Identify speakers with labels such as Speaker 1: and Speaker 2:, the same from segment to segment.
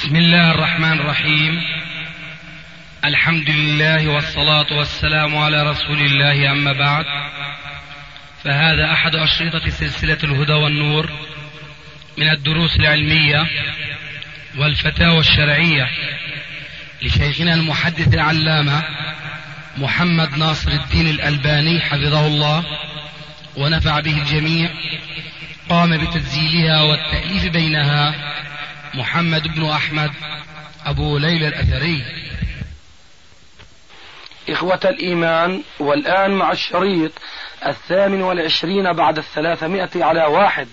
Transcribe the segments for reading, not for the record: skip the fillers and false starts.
Speaker 1: بسم الله الرحمن الرحيم. الحمد لله والصلاة والسلام على رسول الله، أما بعد، فهذا أحد أشرطة سلسلة الهدى والنور من الدروس العلمية والفتاوى الشرعية لشيخنا المحدث العلامة محمد ناصر الدين الألباني حفظه الله ونفع به الجميع. قام بتسجيلها والتأليف بينها محمد بن أحمد أبو ليلى الأثري.
Speaker 2: إخوة الإيمان، والآن مع الشريط 28 بعد 300 على 1.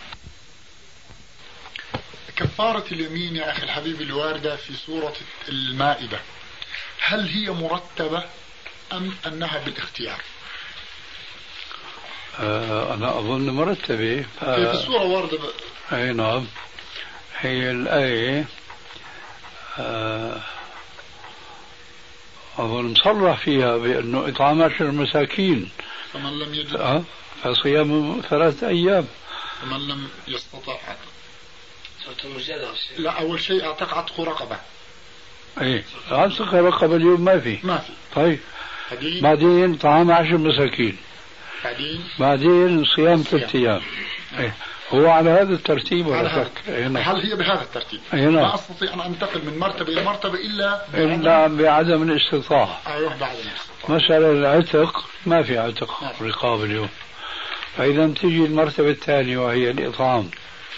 Speaker 3: كفارة اليمين يا أخي الحبيب الواردة في سورة المائدة، هل هي مرتبة أم أنها بالاختيار؟
Speaker 4: أنا أظن مرتبة.
Speaker 3: في السورة واردة
Speaker 4: أي نعم، هي الآية أظن مصرح فيها بأنه إطعام 10 مساكين،
Speaker 3: فمن لم يجد
Speaker 4: فصيام 3 أيام،
Speaker 3: فمن لم يستطع. لا، أول شيء أعتق عتق رقبة.
Speaker 4: أي عتق رقبة اليوم ما في. طيب بعدين طعام 10 مساكين، بعدين صيام 3 أيام. هو على هذا الترتيب ولا شك؟
Speaker 3: هل هي بهذا الترتيب؟ لا أستطيع أن أنتقل من مرتبة إلى مرتبة إلا
Speaker 4: بعدم الاستطاعة.
Speaker 3: بعدم الاستطاعة.
Speaker 4: مثلا العتق ما في عتق رقاب اليوم، فإذا تجي المرتبة الثانية وهي الإطعام.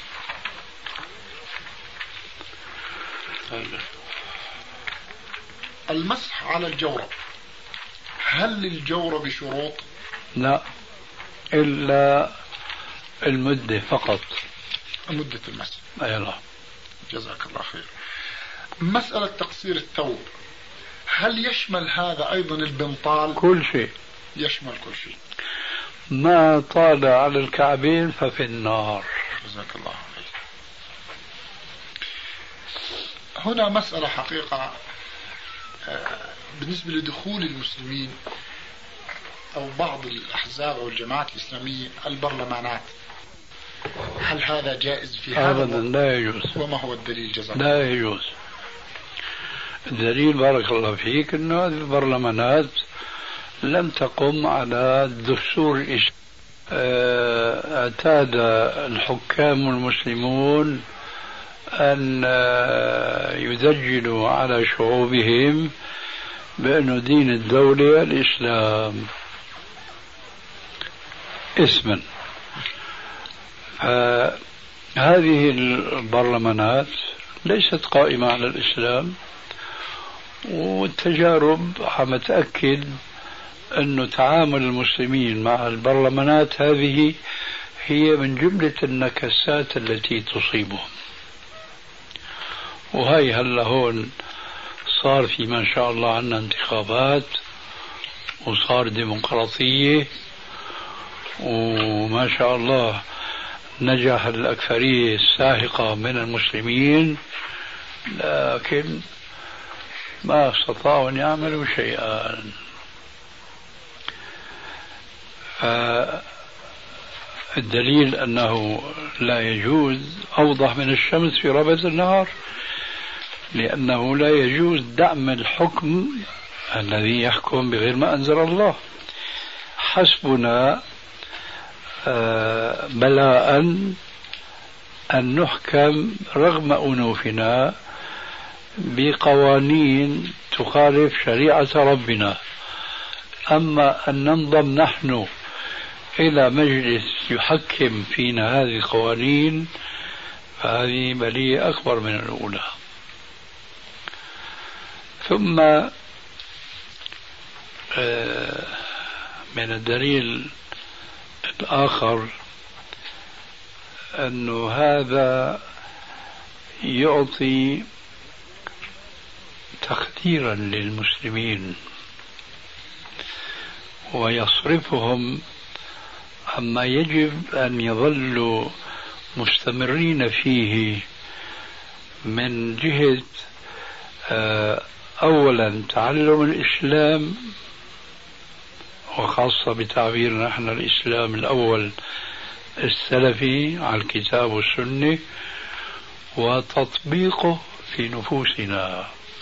Speaker 3: المسح على الجورب، هل للجورب شروط؟
Speaker 4: لا، إلا المدة فقط،
Speaker 3: مدة المسح.
Speaker 4: أي نعم.
Speaker 3: جزاك الله خير. مسألة تقصير الثوب، هل يشمل هذا أيضا البنطال؟
Speaker 4: كل شيء،
Speaker 3: يشمل كل شيء.
Speaker 4: ما طال على الكعبين ففي النار.
Speaker 3: جزاك الله خير. هنا مسألة حقيقة بالنسبة لدخول المسلمين أو بعض الأحزاب أو الجماعات الإسلامية البرلمانات، هل هذا جائز في هذا؟
Speaker 4: أبدا لا يجوز.
Speaker 3: وما هو الدليل؟ جزاك
Speaker 4: لا يجوز. الدليل بارك الله فيك أنه هذه البرلمانات لم تقم على دستور الإسلام. اعتاد الحكام المسلمون أن يدجلوا على شعوبهم بأن دين الدولة الإسلام اسما. هذه البرلمانات ليست قائمة على الإسلام، والتجارب متأكد أن تعامل المسلمين مع البرلمانات هذه هي من جملة النكسات التي تصيبهم. وهي هلا هون صار في ما شاء الله عنا انتخابات وصار ديمقراطية، وما شاء الله نجح الأكثرية الساحقة من المسلمين، لكن ما استطاعوا أن يعملوا شيئا. الدليل أنه لا يجوز أوضح من الشمس في ربة النهار، لأنه لا يجوز دعم الحكم الذي يحكم بغير ما أنزل الله. حسبنا بلاء أن نحكم رغم أنوفنا بقوانين تخالف شريعة ربنا، أما أن ننضم نحن إلى مجلس يحكم فينا هذه القوانين فهذه بلية أكبر من الأولى. ثم من الدليل الآخر أنه هذا يعطي تقديرا للمسلمين ويصرفهم عما يجب أن يظلوا مستمرين فيه من جهة أولا تعلم الإسلام، وخاصة بتعبير نحن الإسلام الأول السلفي على الكتاب والسنة، وتطبيقه في نفوسنا،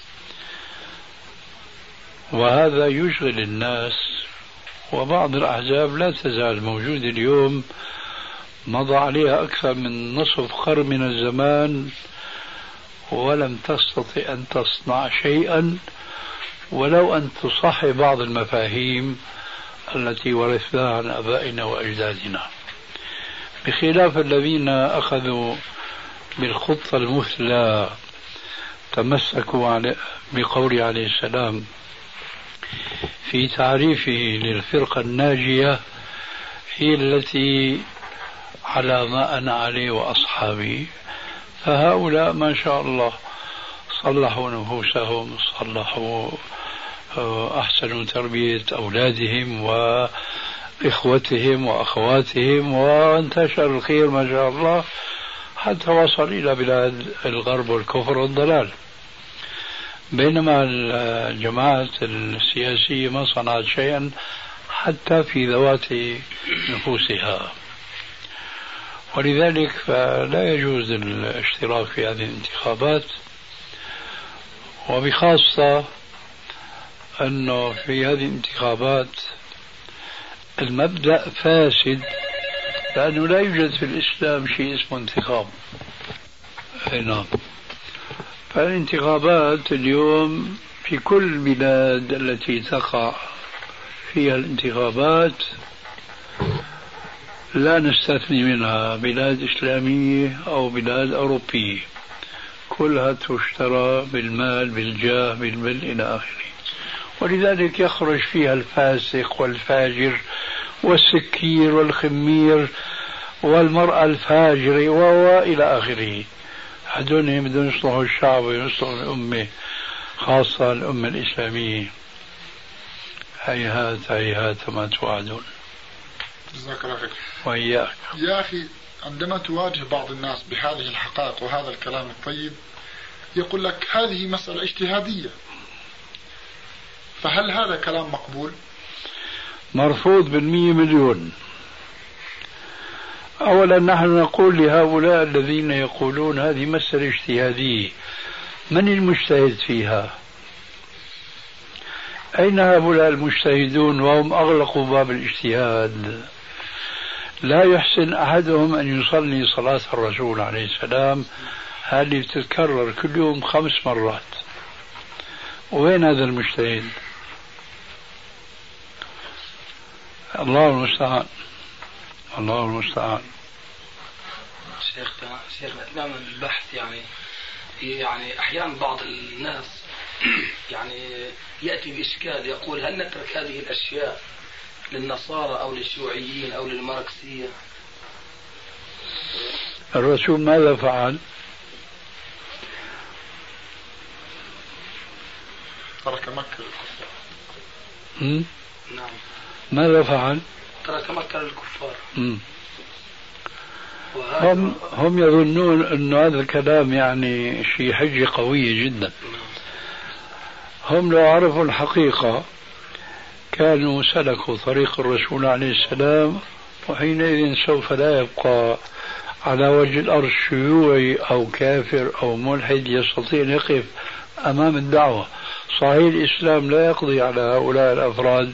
Speaker 4: وهذا يشغل الناس. وبعض الأحزاب لا تزال موجودة اليوم، مضى عليها أكثر من نصف قرن من الزمان ولم تستطع أن تصنع شيئا ولو أن تصحح بعض المفاهيم التي ورثناها عن آبائنا وأجدادنا، بخلاف الذين أخذوا بالخطة المثلى، تمسكوا بقول عليه السلام في تعريفه للفرقة الناجية: هي التي على ما أنا عليه وأصحابي. فهؤلاء ما شاء الله صلحوا نفوسهم، صلحوا، أحسنوا تربية أولادهم وإخوتهم وأخواتهم، وانتشر الخير ما شاء الله حتى وصل إلى بلاد الغرب والكفر والضلال. بينما الجماعات السياسية ما صنعت شيئا حتى في ذوات نفوسها، ولذلك فلا يجوز الاشتراك في هذه الانتخابات، وبخاصة أنه في هذه الانتخابات المبدأ فاسد، لأنه لا يوجد في الإسلام شيء اسمه انتخاب. نعم. فالانتخابات اليوم في كل البلاد التي تقع فيها الانتخابات، لا نستثني منها بلاد إسلامية أو بلاد أوروبية، كلها تشترى بالمال بالجاه بالمال إلى آخره، ولذلك يخرج فيها الفاسق والفاجر والسكير والخمير والمرأة الفاجرة وإلى آخره. هدول بدهم يصلحوا الشعب ويصلحوا الأمة، خاصة الأمة الإسلامية. هيهات هيهات ما توعدون.
Speaker 3: جزاك الله خير.
Speaker 4: وإياك.
Speaker 3: يا أخي، عندما تواجه بعض الناس بهذه الحقائق وهذا الكلام الطيب، يقول لك هذه مسألة اجتهادية، فهل هذا كلام مقبول؟
Speaker 4: مرفوض بالمية مليون. أولا نحن نقول لهؤلاء الذين يقولون هذه مسألة اجتهادية: من المجتهد فيها؟ أين هؤلاء المجتهدون وهم أغلقوا باب الاجتهاد؟ لا يحسن أحدهم أن يصلي صلاة الرسول عليه السلام هذه بتتكرر كل يوم 5 مرات. وين هذا المجتهد؟ الله المستعان، الله المستعان.
Speaker 2: شيخنا أثناء البحث يعني أحيانا بعض الناس يأتي بإشكال، يقول: هل نترك هذه الأشياء للنصارى أو للشيوعيين أو للماركسية؟
Speaker 4: الرسول ماذا فعل؟
Speaker 3: ترك مكة
Speaker 4: للكفار.
Speaker 2: نعم.
Speaker 4: ماذا فعل؟
Speaker 2: ترك مكة للكفار.
Speaker 4: هم يظنون أن هذا الكلام شيء حجة قوية جدا. هم لو عرفوا الحقيقة كانوا سلكوا طريق الرسول عليه السلام، وحينئذ سوف لا يبقى على وجه الأرض شيوعي أو كافر أو ملحد يستطيع أن يقف أمام الدعوة. صحيح الإسلام لا يقضي على هؤلاء الأفراد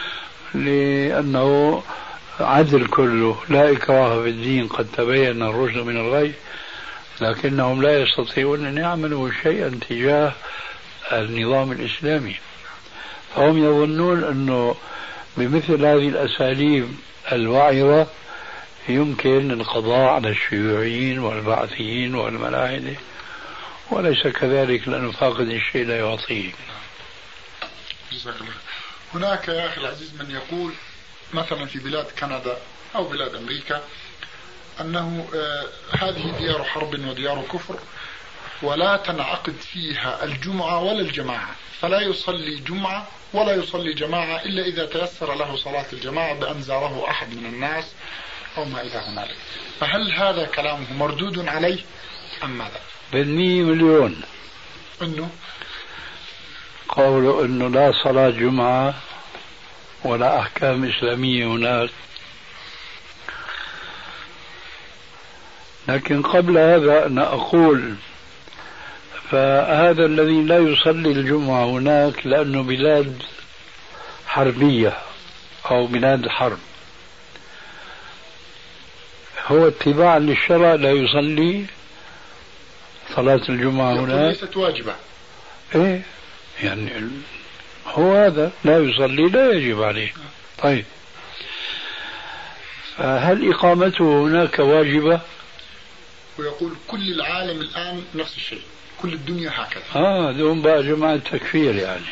Speaker 4: لأنه عدل كله، لا إكراه في الدين، قد تبين الرشد من الغي، لكنهم لا يستطيعون أن يعملوا شيئا تجاه النظام الإسلامي. فهم يظنون أنه بمثل هذه الأساليب الوعرة يمكن القضاء على الشيوعيين والبعثيين والملاحدة، وليس كذلك، لأنه فاقد الشيء لا يعطيه.
Speaker 3: هناك يا أخي العزيز من يقول مثلا في بلاد كندا أو بلاد أمريكا أنه هذه ديار حرب وديار كفر، ولا تنعقد فيها الجمعة ولا الجماعة، فلا يصلي جمعة ولا يصلي جماعة إلا إذا تيسر له صلاة الجماعة بأن زاره أحد من الناس أو ما إلى هنالك. فهل هذا كلامه مردود عليه أم ماذا؟
Speaker 4: بالمية مليون.
Speaker 3: إنه
Speaker 4: قولوا إنه لا صلاة جمعة ولا أحكام إسلامية هناك. لكن قبل هذا أنا أقول فهذا الذي لا يصلي الجمعة هناك لأنه بلاد حربية أو بلاد حرب، هو اتباعا للشرع لا يصلي صلاة الجمعة هناك،
Speaker 3: ليست واجبة.
Speaker 4: إيه يعني هو هذا لا يصلي لا يجب عليه. طيب فهل إقامته هناك واجبة؟
Speaker 3: ويقول كل العالم الآن نفس الشيء، كل الدنيا هكذا.
Speaker 4: دون بقى جماعة تكفير يعني،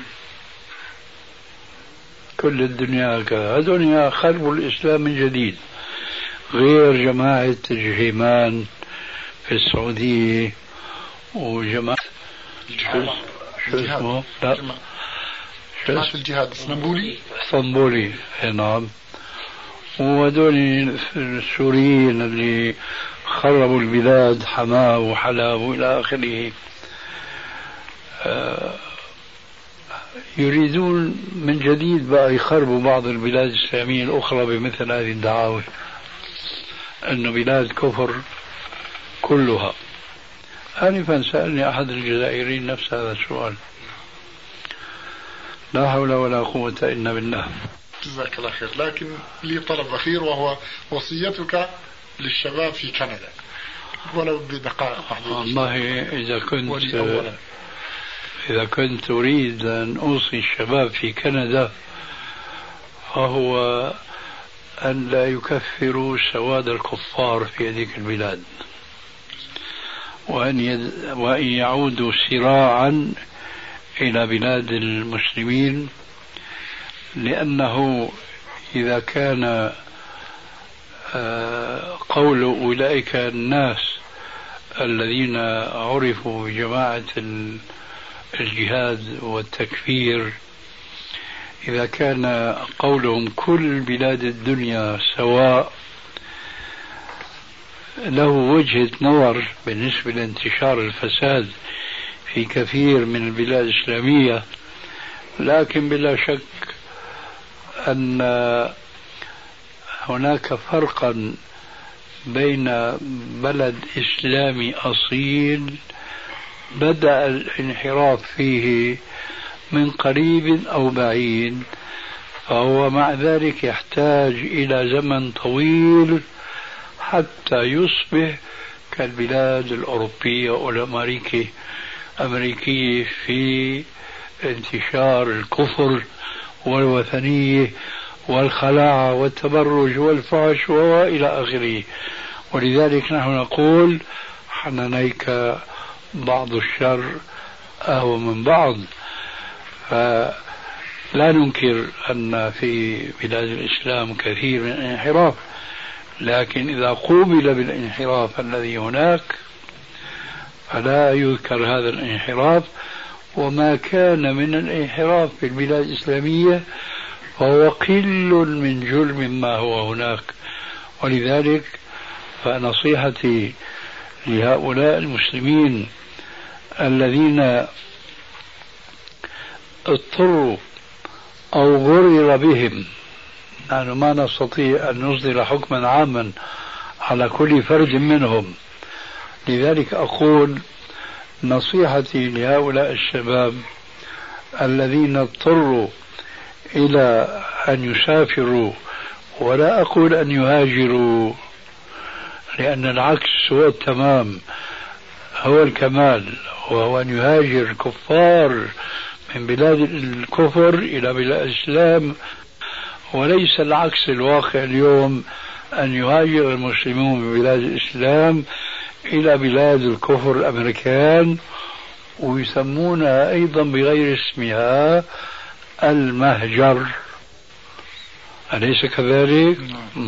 Speaker 4: كل الدنيا هكذا، هذول خربوا الإسلام من جديد، غير جماعة الجهيمان في السعودية وجماعة شو اسمه؟ لا
Speaker 3: جماعة الجهاد
Speaker 4: اسطنبولي. نعم. وهذول السوريين اللي خربوا البلاد، حماه وحلب وإلى آخره، يريدون من جديد بقى يخربوا بعض البلاد الإسلامية الأخرى بمثل هذه الدعاوى أنه بلاد كفر كلها. آنفا سألني أحد الجزائريين نفس هذا السؤال. لا حول ولا قوة إلا بالله.
Speaker 3: جزاك الله خير. لكن لي طلب أخير، وهو وصيتك للشباب في كندا ولو بدقائق محدودة.
Speaker 4: والله إذا كنت أريد أن أوصي الشباب في كندا فهو أن لا يكفروا سواد الكفار في هذه البلاد، وأن يعودوا سراعا إلى بلاد المسلمين، لأنه إذا كان قول أولئك الناس الذين عرفوا بجماعة الجهاد والتكفير، إذا كان قولهم كل بلاد الدنيا سواء، له وجهة نظر بالنسبة لانتشار الفساد في كثير من البلاد الإسلامية، لكن بلا شك أن هناك فرقا بين بلد إسلامي أصيل بدأ الانحراف فيه من قريب أو بعيد، فهو مع ذلك يحتاج إلى زمن طويل حتى يصبح كالبلاد الأوروبية والأمريكية في انتشار الكفر والوثنية والخلاعة والتبرج والفحش وإلى آخره. ولذلك نحن نقول حنانيك بعض الشر أهون من بعض. فلا ننكر أن في بلاد الإسلام كثير من الانحراف، لكن إذا قوبل بالانحراف الذي هناك فلا يذكر هذا الانحراف، وما كان من الانحراف في البلاد الإسلامية فهو قل من جرم ما هو هناك. ولذلك فنصيحتي لهؤلاء المسلمين الذين اضطروا أو غرر بهم، نحن ما نستطيع أن نصدر حكما عاما على كل فرد منهم، لذلك أقول نصيحتي لهؤلاء الشباب الذين اضطروا إلى أن يسافروا، ولا أقول أن يهاجروا لأن العكس هو التمام، هو الكمال، وهو أن يهاجر كفار من بلاد الكفر إلى بلاد الإسلام، وليس العكس الواقع اليوم أن يهاجر المسلمون من بلاد الإسلام إلى بلاد الكفر الأمريكان، ويسمونها أيضا بغير اسمها المهجر، أليس كذلك؟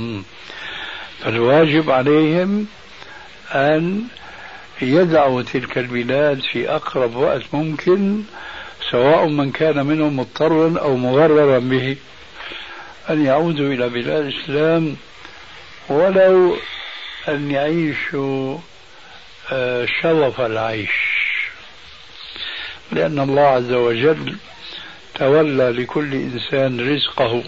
Speaker 4: فالواجب عليهم أن يدعوا تلك البلاد في أقرب وقت ممكن، سواء من كان منهم مضطرا أو مغررا به، أن يعودوا إلى بلاد الإسلام ولو أن يعيشوا شرف العيش، لأن الله عز وجل تولى لكل إنسان رزقه،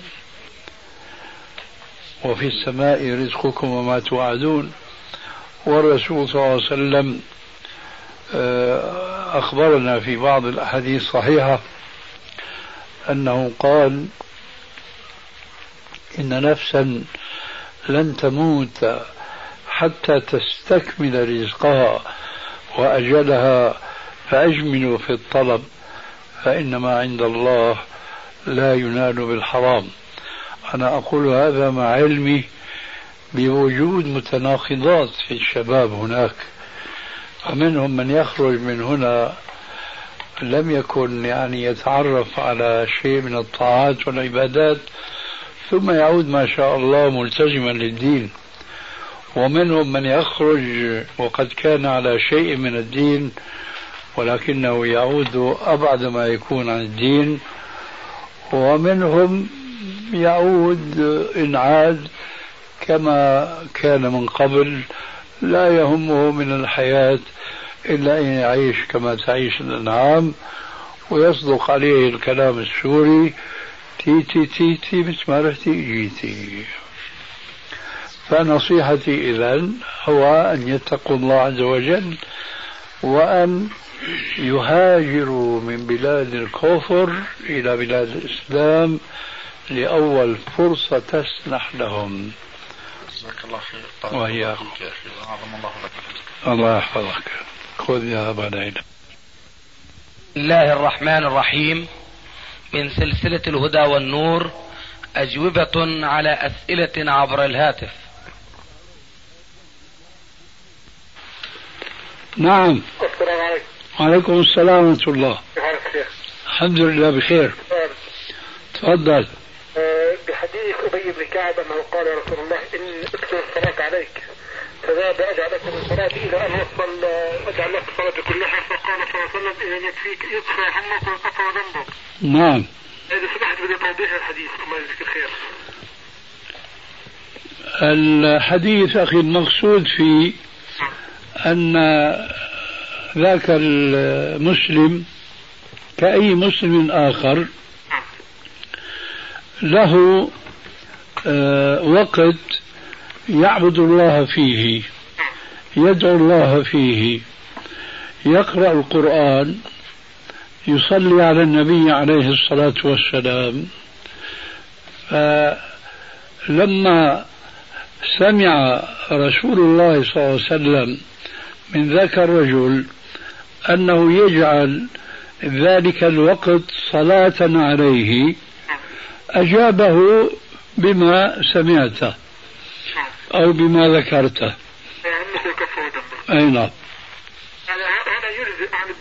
Speaker 4: وفي السماء رزقكم وما توعدون. والرسول صلى الله عليه وسلم أخبرنا في بعض الأحاديث الصحيحة أنه قال إن نفسا لن تموت حتى تستكمل رزقها وأجلها فأجملوا في الطلب فإن ما عند الله لا ينال بالحرام. أنا أقول هذا مع علمي بوجود متناقضات في الشباب هناك، فمنهم من يخرج من هنا لم يكن يتعرف على شيء من الطاعات والعبادات ثم يعود ما شاء الله ملتزما للدين، ومنهم من يخرج وقد كان على شيء من الدين ولكنه يعود أبعد ما يكون عن الدين، ومنهم يعود إن عاد كما كان من قبل لا يهمه من الحياة إلا أن يعيش كما تعيش الأنعام، ويصدق عليه الكلام السوري تي تي تي تي مثل ما رحتي جيتي. فنصيحتي إذن هو أن يتقوا الله عز وجل وأن يهاجروا من بلاد الكفر إلى بلاد الإسلام لأول فرصة تسنح لهم.
Speaker 3: جزاك الله خير.
Speaker 4: وإياكم.
Speaker 3: أعظم الله لك.
Speaker 4: الله يحفظك. خذ يا أبا ليلى.
Speaker 1: بسم الله الرحمن الرحيم. من سلسلة الهدى والنور أجوبة على أسئلة عبر الهاتف.
Speaker 4: نعم.
Speaker 5: السلام عليكم.
Speaker 4: وعليكم السلام ورحمة الله.
Speaker 5: كيف حالك شيخ؟
Speaker 4: الحمد لله بخير. تفضل.
Speaker 5: بحديث أبي بن كعب أنه قال يا رسول الله إن أكثر الصلاة عليك فذهب أجعل لك الصلاة إلى أن وصل أجعل لك الصلاة كلها، فقال صلى الله عليه وسلم إذا يكفيك يكفى همك ويكفى ذنبك.
Speaker 4: نعم.
Speaker 5: إذا سمحت بدي توضيح الحديث الله يجزيك الخير.
Speaker 4: الحديث أخي المقصود فيه أن ذاك المسلم كأي مسلم آخر له وقت يعبد الله فيه، يدعو الله فيه، يقرأ القرآن، يصلي على النبي عليه الصلاة والسلام. فلما سمع رسول الله صلى الله عليه وسلم من ذاك الرجل أنه يجعل ذلك الوقت صلاة عليه أجابه بما سمعته أو بما ذكرته. أي نعم.
Speaker 5: هذا يجزئ عن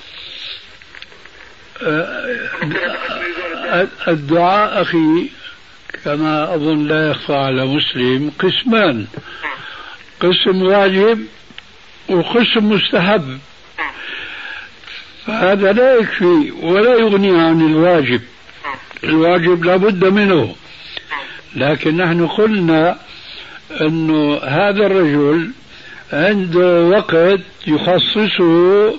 Speaker 5: الدعاء.
Speaker 4: الدعاء أخي كما أظن لا يخفى على مسلم قسمان، قسم واجب وقسم مستحب، فهذا لا يكفي ولا يغني عن الواجب. الواجب لا بد منه، لكن نحن قلنا أنه هذا الرجل عنده وقت يخصصه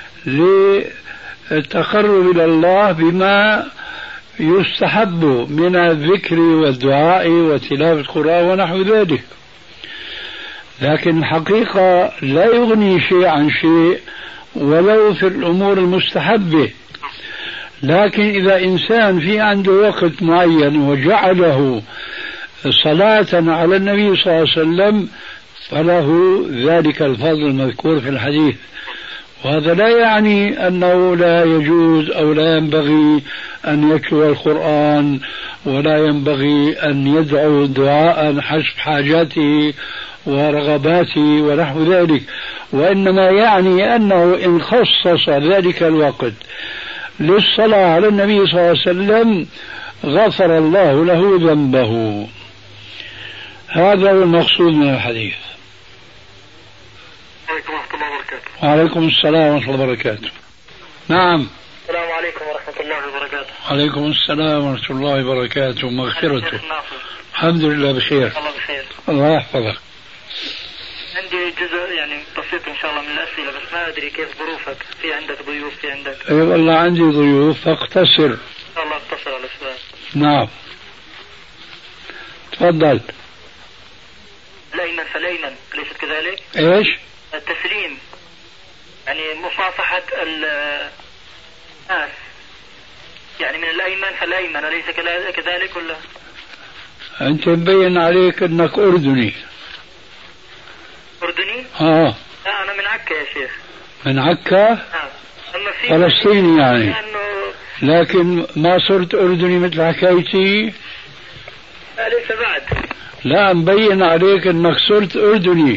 Speaker 4: للتقرب إلى الله بما يستحب من الذكر والدعاء وتلاوة القرآن ونحو ذلك، لكن الحقيقة لا يغني شيء عن شيء ولو في الأمور المستحبة. لكن إذا إنسان في عنده وقت معين وجعله صلاة على النبي صلى الله عليه وسلم فله ذلك الفضل المذكور في الحديث، وهذا لا يعني أنه لا يجوز أو لا ينبغي أن يتلو القرآن ولا ينبغي أن يدعو دعاء حسب حاجاته ورغباته ونحو ذلك، وإنما يعني أنه إن خصص ذلك الوقت للصلاة على النبي صلى الله عليه وسلم غفر الله له ذنبه. هذا هو المقصود من الحديث.
Speaker 5: عليكم ورحمة الله وبركاته.
Speaker 4: وعليكم السلام ورحمة الله وبركاته. نعم.
Speaker 5: السلام عليكم ورحمة الله وبركاته.
Speaker 4: وعليكم السلام ورحمة الله وبركاته ومغفرته. الحمد لله بخير.
Speaker 5: الله بخير.
Speaker 4: الله يحفظك.
Speaker 5: عندي جزء بسيط إن شاء الله من الأسئلة، بس ما أدري كيف ظروفك، في عندك ضيوف، في عندك.
Speaker 4: أي والله عندي ضيوف فاقتصر.
Speaker 5: إن شاء الله اقتصر على السؤال.
Speaker 4: نعم. تفضل.
Speaker 5: لينا فلينا، أليست كذلك؟
Speaker 4: ايش؟
Speaker 5: التسليم يعني مصافحة الناس يعني من الأيمن فالأيمن، أليس كذلك ولا؟
Speaker 4: أنت مبين عليك أنك أردني.
Speaker 5: أردني؟
Speaker 4: لا
Speaker 5: أنا من عكا يا شيخ.
Speaker 4: من عكا؟ فلسطيني يعني. لكن ما صرت أردني مثل حكايتي؟
Speaker 5: لا ليس بعد.
Speaker 4: لا مبين عليك أنك صرت أردني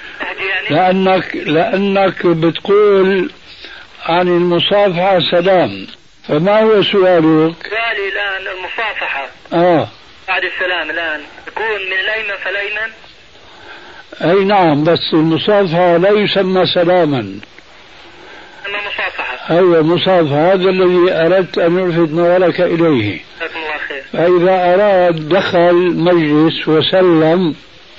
Speaker 4: لأنك بتقول عن المصافحة سلام. فما هو سؤالك؟
Speaker 5: سؤالي الآن المصافحة بعد السلام الآن تكون من الأيمن فالأيمن؟
Speaker 4: أي نعم، بس المصافحة لا يسمى سلاما،
Speaker 5: أما مصافحة.
Speaker 4: أيوة مصافحة، هذا الذي أردت أن ألفت نظرك إليه. فإذا أراد دخل مجلس وسلم،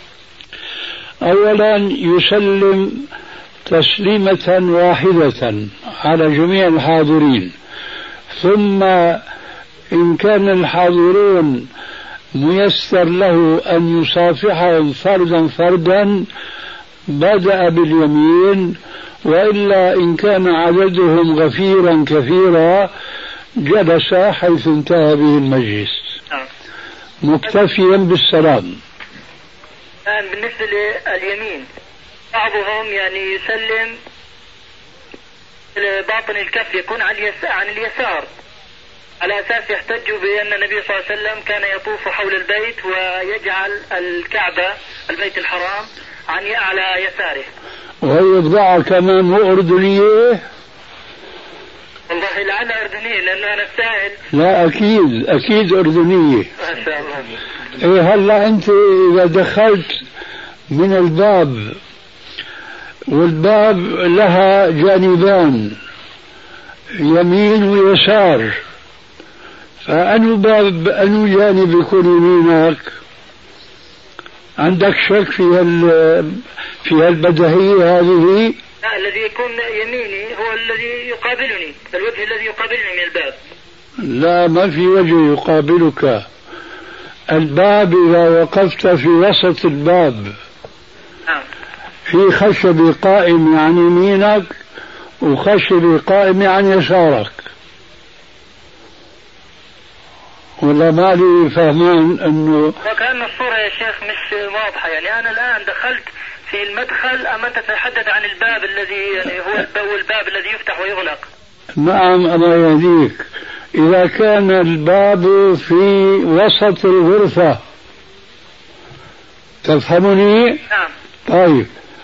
Speaker 4: أولا يسلم تسليمة واحدة على جميع الحاضرين، ثم إن كان الحاضرون ميسر له أن يصافحهم فردا فردا بدأ باليمين، وإلا إن كان عددهم غفيرا كثيرا جلس حيث انتهى به المجلس مكتفيا بالسلام.
Speaker 5: الآن بالنسبة لليمين بعضهم يعني يسلم باطن الكف يكون عن اليسار على أساس يحتجوا بأن النبي صلى الله عليه وسلم كان يطوف حول البيت ويجعل الكعبة البيت الحرام على يساره.
Speaker 4: وهي بضاعة كمان مو أردنية؟
Speaker 5: والله لعلها أردنية لأنه أنا السائل.
Speaker 4: لا أكيد أردنية.
Speaker 5: ما شاء الله.
Speaker 4: إيه هلا أنت إذا دخلت من الباب والباب لها جانبان يمين ويسار، فأنو باب أنو جانب يكون يمينك؟ عندك شك في هالبديهية هذه؟
Speaker 5: لا، الذي يكون يميني هو الذي يقابلني، الوجه الذي يقابلني من الباب.
Speaker 4: لا، ما في وجه يقابلك. الباب إذا وقفت في وسط الباب في خشب قائم عن يمينك وخشب قائم عن يسارك، ولا ما لي فهمان انه
Speaker 5: وكأن الصورة يا شيخ مش واضحة. يعني انا الان دخلت في المدخل اما تتحدث عن الباب الذي يعني هو الباب الذي يفتح ويغلق.
Speaker 4: نعم الله يهديك، اذا كان الباب في وسط الغرفة تفهمني؟
Speaker 5: نعم.
Speaker 4: طيب،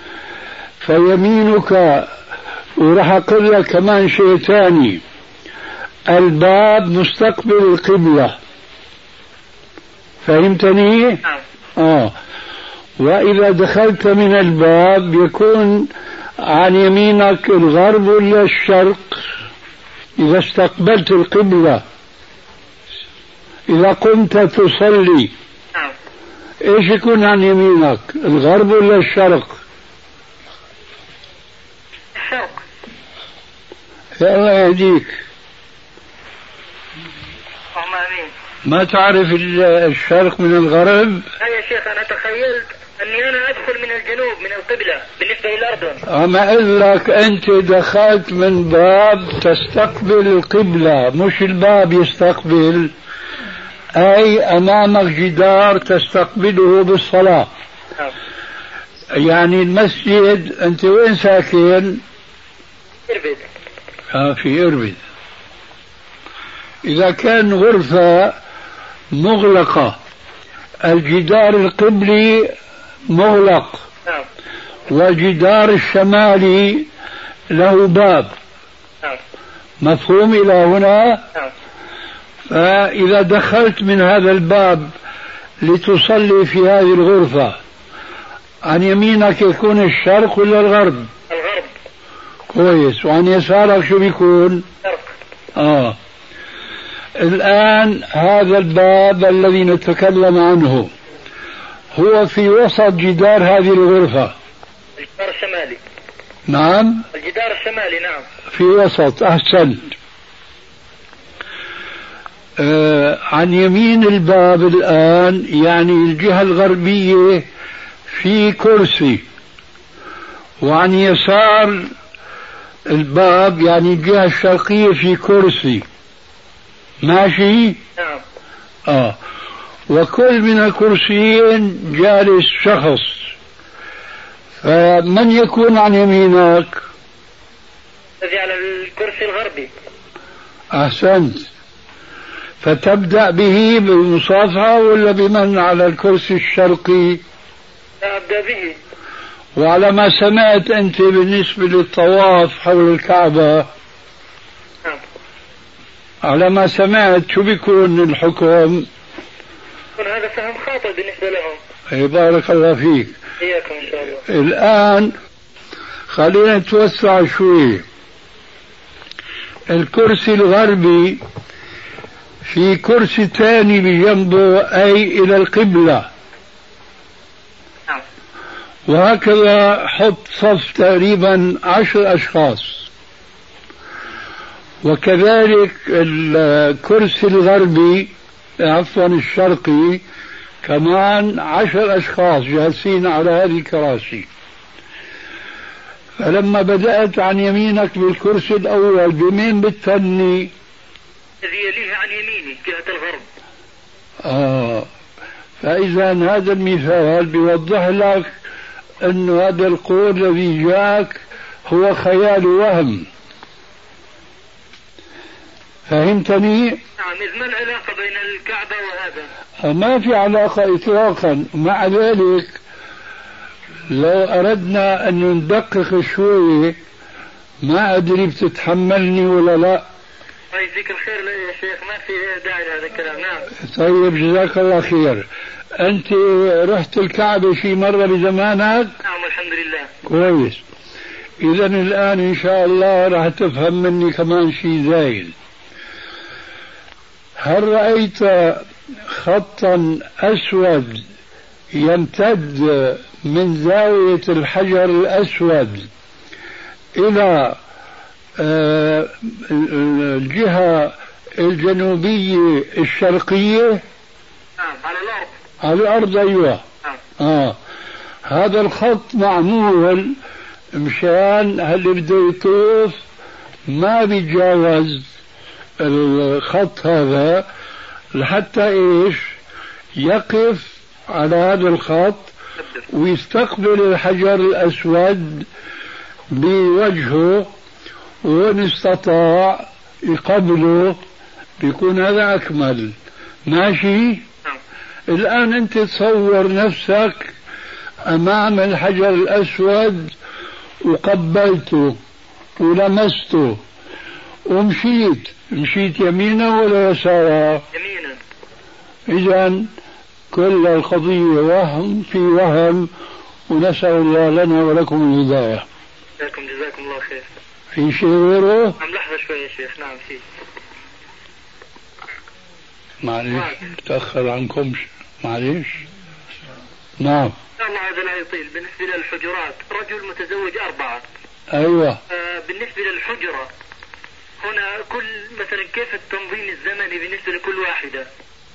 Speaker 4: فيمينك، وراح اقول لك كمان شيء ثاني، الباب مستقبل القبلة، فهمتني؟
Speaker 5: نعم.
Speaker 4: وإذا دخلت من الباب يكون عن يمينك الغرب ولا الشرق؟ إذا استقبلت القبلة، إذا قمت تصلي
Speaker 5: نعم.
Speaker 4: إيش يكون عن يمينك، الغرب ولا الشرق؟
Speaker 5: الشرق.
Speaker 4: يا الله يهديك.
Speaker 5: آمين.
Speaker 4: ما تعرف الشرق من الغرب؟
Speaker 5: لا يا شيخ، أنا تخيلت أني أنا أدخل من الجنوب من القبلة بالنسبة للأردن.
Speaker 4: أما أقول لك أنت دخلت من باب تستقبل القبلة، مش الباب يستقبل، أي أمامك جدار تستقبله بالصلاة. يعني المسجد، أنت وين ساكن؟
Speaker 5: إربد.
Speaker 4: في إربد. إذا كان غرفة مغلقة الجدار القبلي مغلق والجدار الشمالي له باب، مفهوم إلى هنا؟ فإذا دخلت من هذا الباب لتصلي في هذه الغرفة عن يمينك يكون الشرق ولا الغرب؟
Speaker 5: الغرب.
Speaker 4: كويس. وعن يسارك شو بيكون؟
Speaker 5: الشرق.
Speaker 4: الآن هذا الباب الذي نتكلم عنه هو في وسط جدار هذه الغرفة.
Speaker 5: الجدار الشمالي.
Speaker 4: نعم.
Speaker 5: الجدار الشمالي نعم.
Speaker 4: في وسط. أحسنت. عن يمين الباب الآن يعني الجهة الغربية في كرسي، وعن يسار الباب يعني الجهة الشرقية في كرسي ماشي.
Speaker 5: نعم.
Speaker 4: وكل من الكرسيين جالس شخص، فمن يكون عن يمينك؟
Speaker 5: الذي على الكرسي الغربي.
Speaker 4: أحسنت. فتبدأ به بالمصافحة ولا بمن على الكرسي الشرقي؟
Speaker 5: أبدأ به.
Speaker 4: وعلى ما سمعت أنت بالنسبة للطواف حول الكعبة،
Speaker 5: نعم.
Speaker 4: على ما سمعت شو بيكون الحكم؟
Speaker 5: هذا فهم خاطئ بالنسبة لهم.
Speaker 4: بارك الله فيك.
Speaker 5: إياكم إن شاء الله.
Speaker 4: الآن خلينا نتوسع شوي. الكرسي الغربي في كرسي ثاني بجنبه أي إلى القبلة،
Speaker 5: نعم.
Speaker 4: وهكذا حط صف تقريبا 10 أشخاص، وكذلك الكرسي الغربي عفوا الشرقي كمان 10 أشخاص جالسين على هذه الكراسي. فلما بدأت عن يمينك بالكرسي الأول بمين بتثني؟
Speaker 5: الذي يليه عن يميني جهة الغرب.
Speaker 4: فإذا هذا المثال بيوضح لك أن هذا القول الذي جاءك هو خيال وهم. فهمتني؟
Speaker 5: نعم. إذ ما العلاقة بين الكعبة وهذا؟
Speaker 4: ما في علاقة إطلاقا. مع ذلك لو أردنا أن ندقق شوي ما أدري بتتحملني ولا لا.
Speaker 5: طيب ذيك الخير يا شيخ، ما في داعي لهذا الكلام. نعم.
Speaker 4: طيب جزاك الله خير. أنت رحت الكعبة شي مرة بزمانك؟
Speaker 5: نعم والحمد لله.
Speaker 4: كويس. إذا الآن إن شاء الله راح تفهم مني كمان شي زايد. هل رأيت خطا أسود يمتد من زاوية الحجر الأسود إلى الجهة الجنوبية الشرقية؟
Speaker 5: نعم. على الأرض.
Speaker 4: على الأرض أيوة.
Speaker 5: نعم.
Speaker 4: هذا الخط معمول مشان اللي بده يطوف ما بيتجاوز الخط هذا لحتى ايش؟ يقف على هذا الخط ويستقبل الحجر الأسود بوجهه، وإن استطاع يقبله بيكون هذا أكمل. ماشي؟ الآن أنت تصور نفسك أمام الحجر الأسود وقبلته ولمسته ومشيت يمينا ولا يسارا؟
Speaker 5: يمينا.
Speaker 4: إذن كل القضية وهم في وهم، ونسأل الله لنا ولكم الهداية.
Speaker 5: جزاكم الله خير.
Speaker 4: في شيء غيره؟
Speaker 5: عم لحظة شوي يا شيخ. نعم في.
Speaker 4: معليش تأخر عنكم. معليش. نعم.
Speaker 5: الله هذا لا يطيل. بالنسبة للحجرات رجل متزوج 4.
Speaker 4: أيوة.
Speaker 5: بالنسبة للحجرة هنا كل مثلا كيف التنظيم الزمني بالنسبة لكل واحدة؟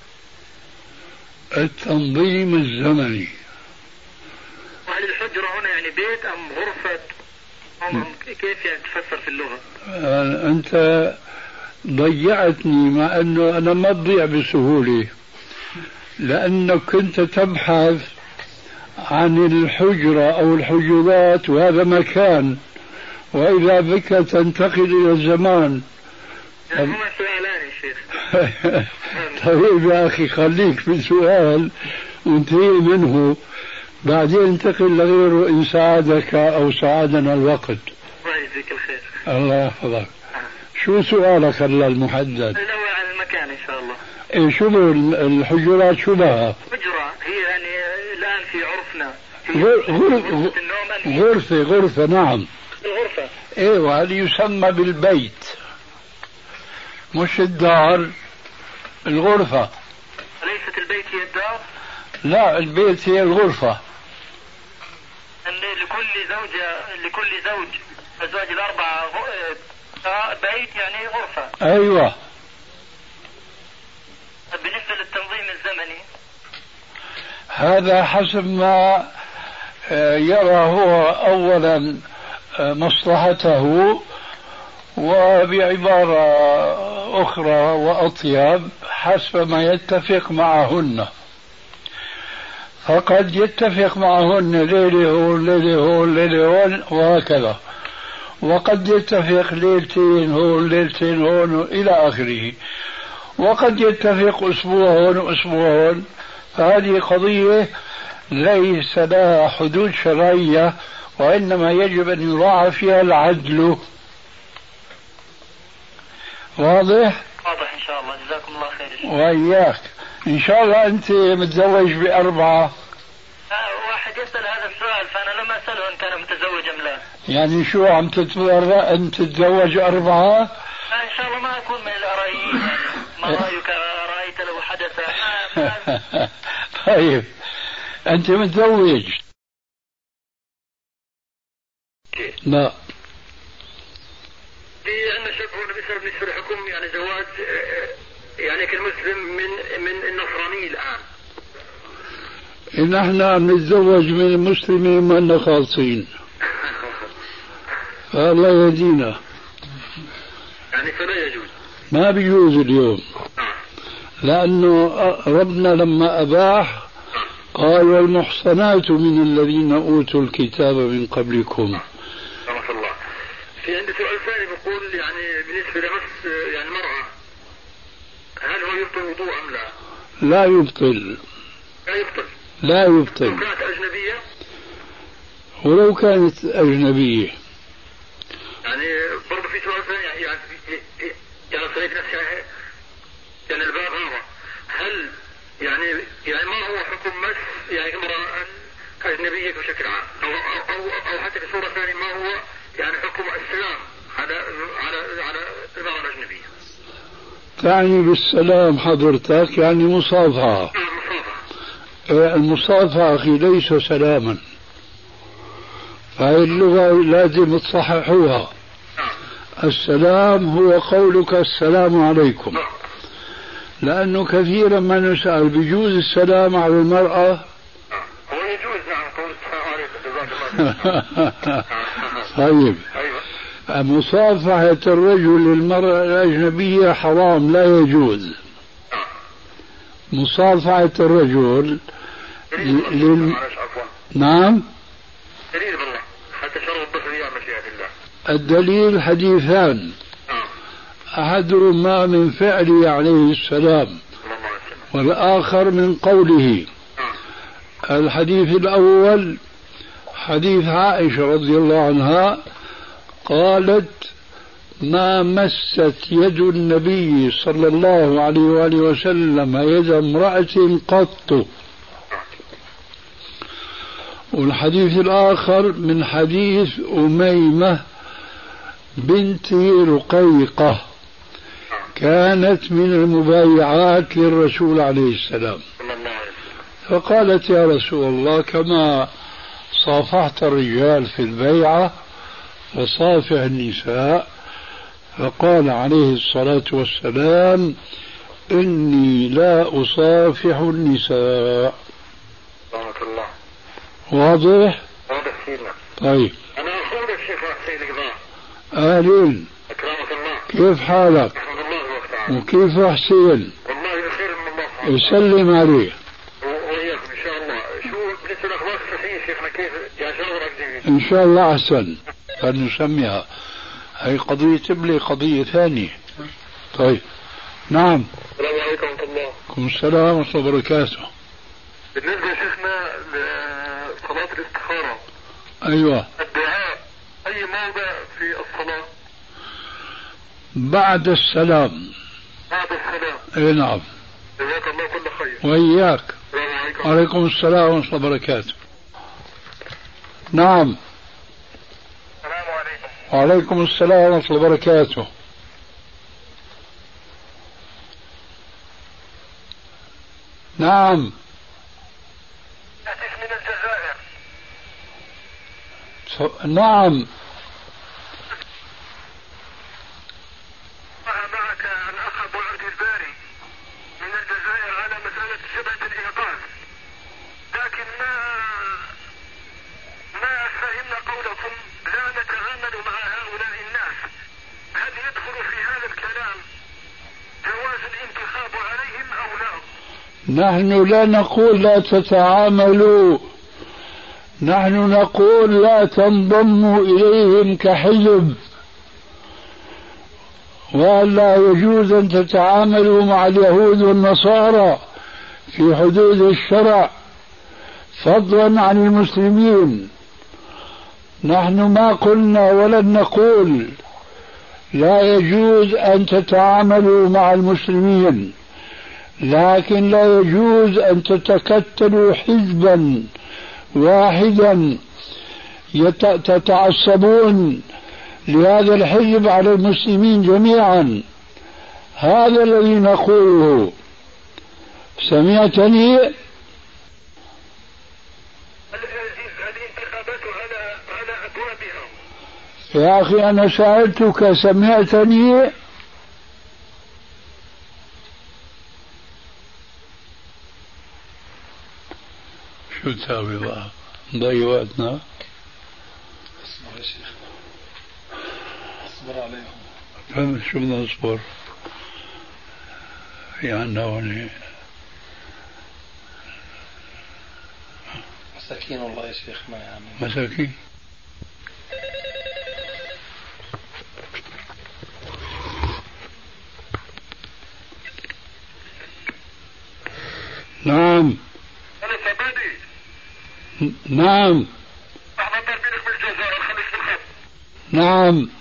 Speaker 4: التنظيم الزمني.
Speaker 5: وهل الحجرة هنا يعني بيت أم غرفة كيف يعني تفسر في اللغة؟
Speaker 4: أنت ضيعتني، مع أنه أنا ما أضيع بسهولة، لأنك كنت تبحث عن الحجرة أو الحجرات وهذا مكان، وإذا بك تنتقل إلى الزمان.
Speaker 5: هما سؤالان يا شيخ.
Speaker 4: طيب يا أخي خليك في سؤال وانتهي منه، بعدين انتقل لغيره إن ساعدك أو ساعدنا الوقت.
Speaker 5: الله يجزيك الخير.
Speaker 4: الله يحفظك. شو سؤالك هلا المحدد؟
Speaker 5: الأول عن المكان إن شاء الله.
Speaker 4: إيه شو الحجرات شو بها؟
Speaker 5: حجرة هي يعني الآن في عرفنا
Speaker 4: غرفة. نعم.
Speaker 5: الغرفة.
Speaker 4: إيه، وهذا يسمى بالبيت مش الدار. الغرفة.
Speaker 5: أليست البيت هي الدار؟
Speaker 4: لا، البيت هي الغرفة.
Speaker 5: أن لكل زوج أزواج ال4 بيت يعني غرفة.
Speaker 4: أيوة.
Speaker 5: بالنسبة للتنظيم الزمني
Speaker 4: هذا حسب ما يرى هو أولا مصلحته، وبعبارة أخرى وأطيب حسب ما يتفق معهن. فقد يتفق معهن ليلة هون ليلة هون ليلة هون وهكذا، وقد يتفق ليلتين هون ليلتين هون إلى آخره، وقد يتفق أسبوع هون وأسبوع هون. فهذه قضية ليس لها حدود شرعية، وإنما يجب أن يراعى فيها العدل. واضح؟
Speaker 5: واضح إن شاء الله. جزاكم الله خير.
Speaker 4: وإياك. إن شاء الله أنت متزوج ب4.
Speaker 5: واحد يسأل هذا السؤال فأنا لم أسأله إن كان متزوج أم لا.
Speaker 4: يعني شو عم تتبرأ أن تتزوج 4؟
Speaker 5: إن شاء الله ما أكون من الأرائيين. ما رأيك رأيت له حدث؟
Speaker 4: طيب أنت متزوج؟ لا.
Speaker 5: في عندنا شك هنا بيسأل بالنسبة لحكم يعني زواج يعني كالمسلم من النصراني الآن.
Speaker 4: إن احنا نتزوج من المسلمين ما خالصين. فالله يهدينا.
Speaker 5: يعني فلا يجوز.
Speaker 4: ما بيجوز اليوم. لأنه ربنا لما أباح قال والمحصنات من الذين أوتوا الكتاب من قبلكم.
Speaker 5: رحمة الله. في عندي سؤال ثاني بقول يعني بالنسبة لمس يعني المرأة هل هو يبطل وضوء أم لا؟
Speaker 4: لا يبطل.
Speaker 5: لا يبطل.
Speaker 4: لا يبطل.
Speaker 5: لو كانت أجنبية؟
Speaker 4: ولو كانت أجنبية.
Speaker 5: يعني برضه في سؤال ثاني يعني صريت نفسي يعني الباب هذا هل يعني ما هو حكم مس يعني امرأة أجنبية بشكل عام أو حتى بصورة ثانية ما هو يعني حكم السلام على المرأة الأجنبية؟
Speaker 4: تعني بالسلام حضرتك يعني مصافحة. المصافحة أخي ليس سلاما، فهي اللغة لازم تصححوها. السلام هو قولك السلام عليكم، لأنه كثيرا ما نسأل بيجوز السلام على المرأة.
Speaker 5: هو يجوز نعم قول السلام عليكم.
Speaker 4: طيب مصافحة الرجل للمرأة الأجنبية حرام لا يجوز. مصافحة الرجل نعم.
Speaker 5: دليل بالله حتى شرط الطفل يا مشيئة الله.
Speaker 4: الدليل حديثان، أحدهما من فعله عليه السلام والآخر من قوله. الحديث الأول حديث عائشة رضي الله عنها قالت ما مست يد النبي صلى الله عليه وآله وسلم يد امرأة قط. والحديث الآخر من حديث أميمة بنت رقيقة كانت من المبايعات للرسول عليه السلام، فقالت يا رسول الله كما صافحت الرجال في البيعة وصافح النساء، فقال عليه الصلاة والسلام إني لا أصافح النساء. واضح؟
Speaker 5: واضح سيدنا.
Speaker 4: طيب
Speaker 5: أنا أخوك الشيخ حسين القضاء.
Speaker 4: أهلين،
Speaker 5: أكرمك الله.
Speaker 4: كيف حالك؟
Speaker 5: الحمد لله وقت
Speaker 4: وكيف حسين؟
Speaker 5: والله بخير من الله.
Speaker 4: يسلم عليه.
Speaker 5: وإياكم إن شاء الله. شو بالنسبة للأخبار الصحية شيخنا كيف يعني شو رأيك؟
Speaker 4: إن شاء الله أحسن. فنسميها هي قضية تبلي قضية ثانية. طيب نعم.
Speaker 5: السلام عليكم ورحمة الله.
Speaker 4: عليكم السلام ورحمة الله وبركاته.
Speaker 5: بالنسبة شيخنا لصلاة الاستخارة.
Speaker 4: أيوة.
Speaker 5: الدعاء أي موضع في الصلاة؟
Speaker 4: بعد السلام.
Speaker 5: بعد السلام.
Speaker 4: أي نعم.
Speaker 5: جزاك الله كل خير.
Speaker 4: وإياك.
Speaker 5: السلام عليكم.
Speaker 4: وعليكم السلام ورحمة الله وبركاته. نعم.
Speaker 5: السلام عليكم.
Speaker 4: وعليكم السلام ورحمة الله وبركاته. نعم.
Speaker 5: من الجزائر.
Speaker 4: نعم.
Speaker 5: معك الأخ أبو عبد الباري من الجزائر على مسألة شبهة الإنقاذ، لكن ما فهمنا قولكم لا نتعامل مع هؤلاء الناس. هل
Speaker 4: نحن لا نقول لا تتعاملوا، نحن نقول لا تنضموا إليهم كحزب، ولا يجوز أن تتعاملوا مع اليهود والنصارى في حدود الشرع فضلا عن المسلمين. نحن ما قلنا ولن نقول لا يجوز أن تتعاملوا مع المسلمين، لكن لا يجوز أن تتكتلوا حزبا واحدا تتعصبون لهذا الحزب على المسلمين جميعا. هذا الذي نقوله. سمعتني؟
Speaker 5: الانتخابات على أبوابها.
Speaker 4: يا أخي أنا سألتك سمعتني؟ شو تساوي بقى؟ نضيع وقتنا؟
Speaker 2: اصبر يا شيخ، اصبر عليهم.
Speaker 4: فهم شو بدنا نصبر؟ في عنا هون
Speaker 2: مساكين والله يا شيخ، ما يعني
Speaker 4: مساكين. نعم نعم
Speaker 5: احنا ضاربينك بالجزائر، خليك في الخط.
Speaker 4: نعم.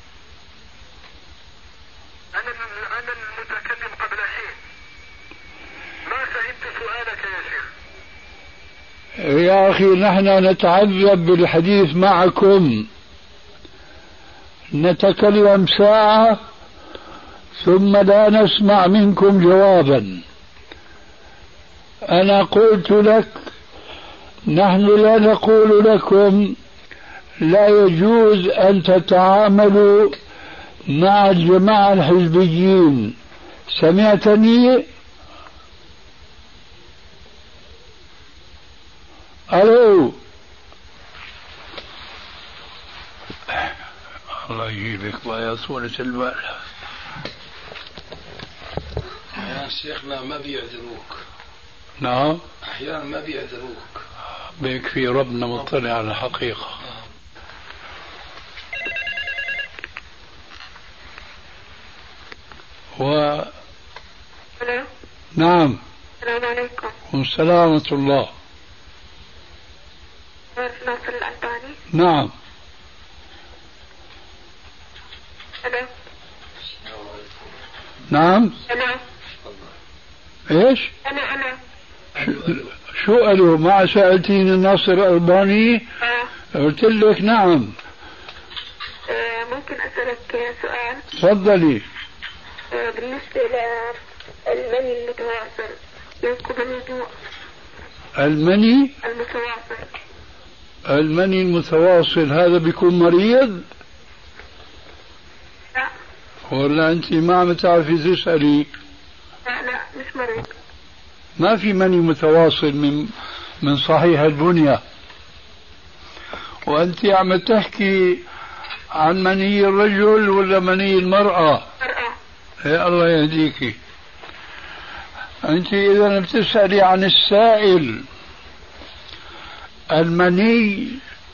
Speaker 5: انا المتكلم قبل حين، ما فهمت سؤالك يا شيخ.
Speaker 4: يا أخي نحن نتعذب بالحديث معكم، نتكلم ساعة ثم لا نسمع منكم جوابا. أنا قلت لك نحن لا نقول لكم لا يجوز أن تتعاملوا مع الجماعة الحزبيين. سمعتني؟ ألو؟ الله يجيبك يا صورة المال.
Speaker 2: يا شيخنا ما بيعذروك.
Speaker 4: نعم
Speaker 2: أحيانا ما بيعذروك.
Speaker 4: بيكفي ربنا مطلع على الحقيقة.
Speaker 5: الو.
Speaker 4: نعم.
Speaker 5: السلام عليكم.
Speaker 4: والسلام ورحمة الله.
Speaker 5: ناصر الألباني.
Speaker 4: نعم.
Speaker 5: الو.
Speaker 4: نعم.
Speaker 5: الو.
Speaker 4: ايش؟
Speaker 5: انا
Speaker 4: شو قالوا؟ ما سألتيني ناصر الألباني؟ قلت لك نعم.
Speaker 5: ممكن أسألك سؤال؟
Speaker 4: تفضلي.
Speaker 5: بالنسبة للمني المتواصل ينقض الوضوء.
Speaker 4: المني
Speaker 5: المتواصل.
Speaker 4: المني المتواصل هذا بيكون مريض؟
Speaker 5: لا.
Speaker 4: ولا أنت ما عم تعرفي تسألي؟
Speaker 5: لا مش مريض.
Speaker 4: ما في مني متواصل من صحيح البنية، وأنت عم تحكي عن مني الرجل ولا مني المرأة؟
Speaker 5: مرأة.
Speaker 4: يا الله يهديكي. أنت إذا بتسألي عن السائل المني،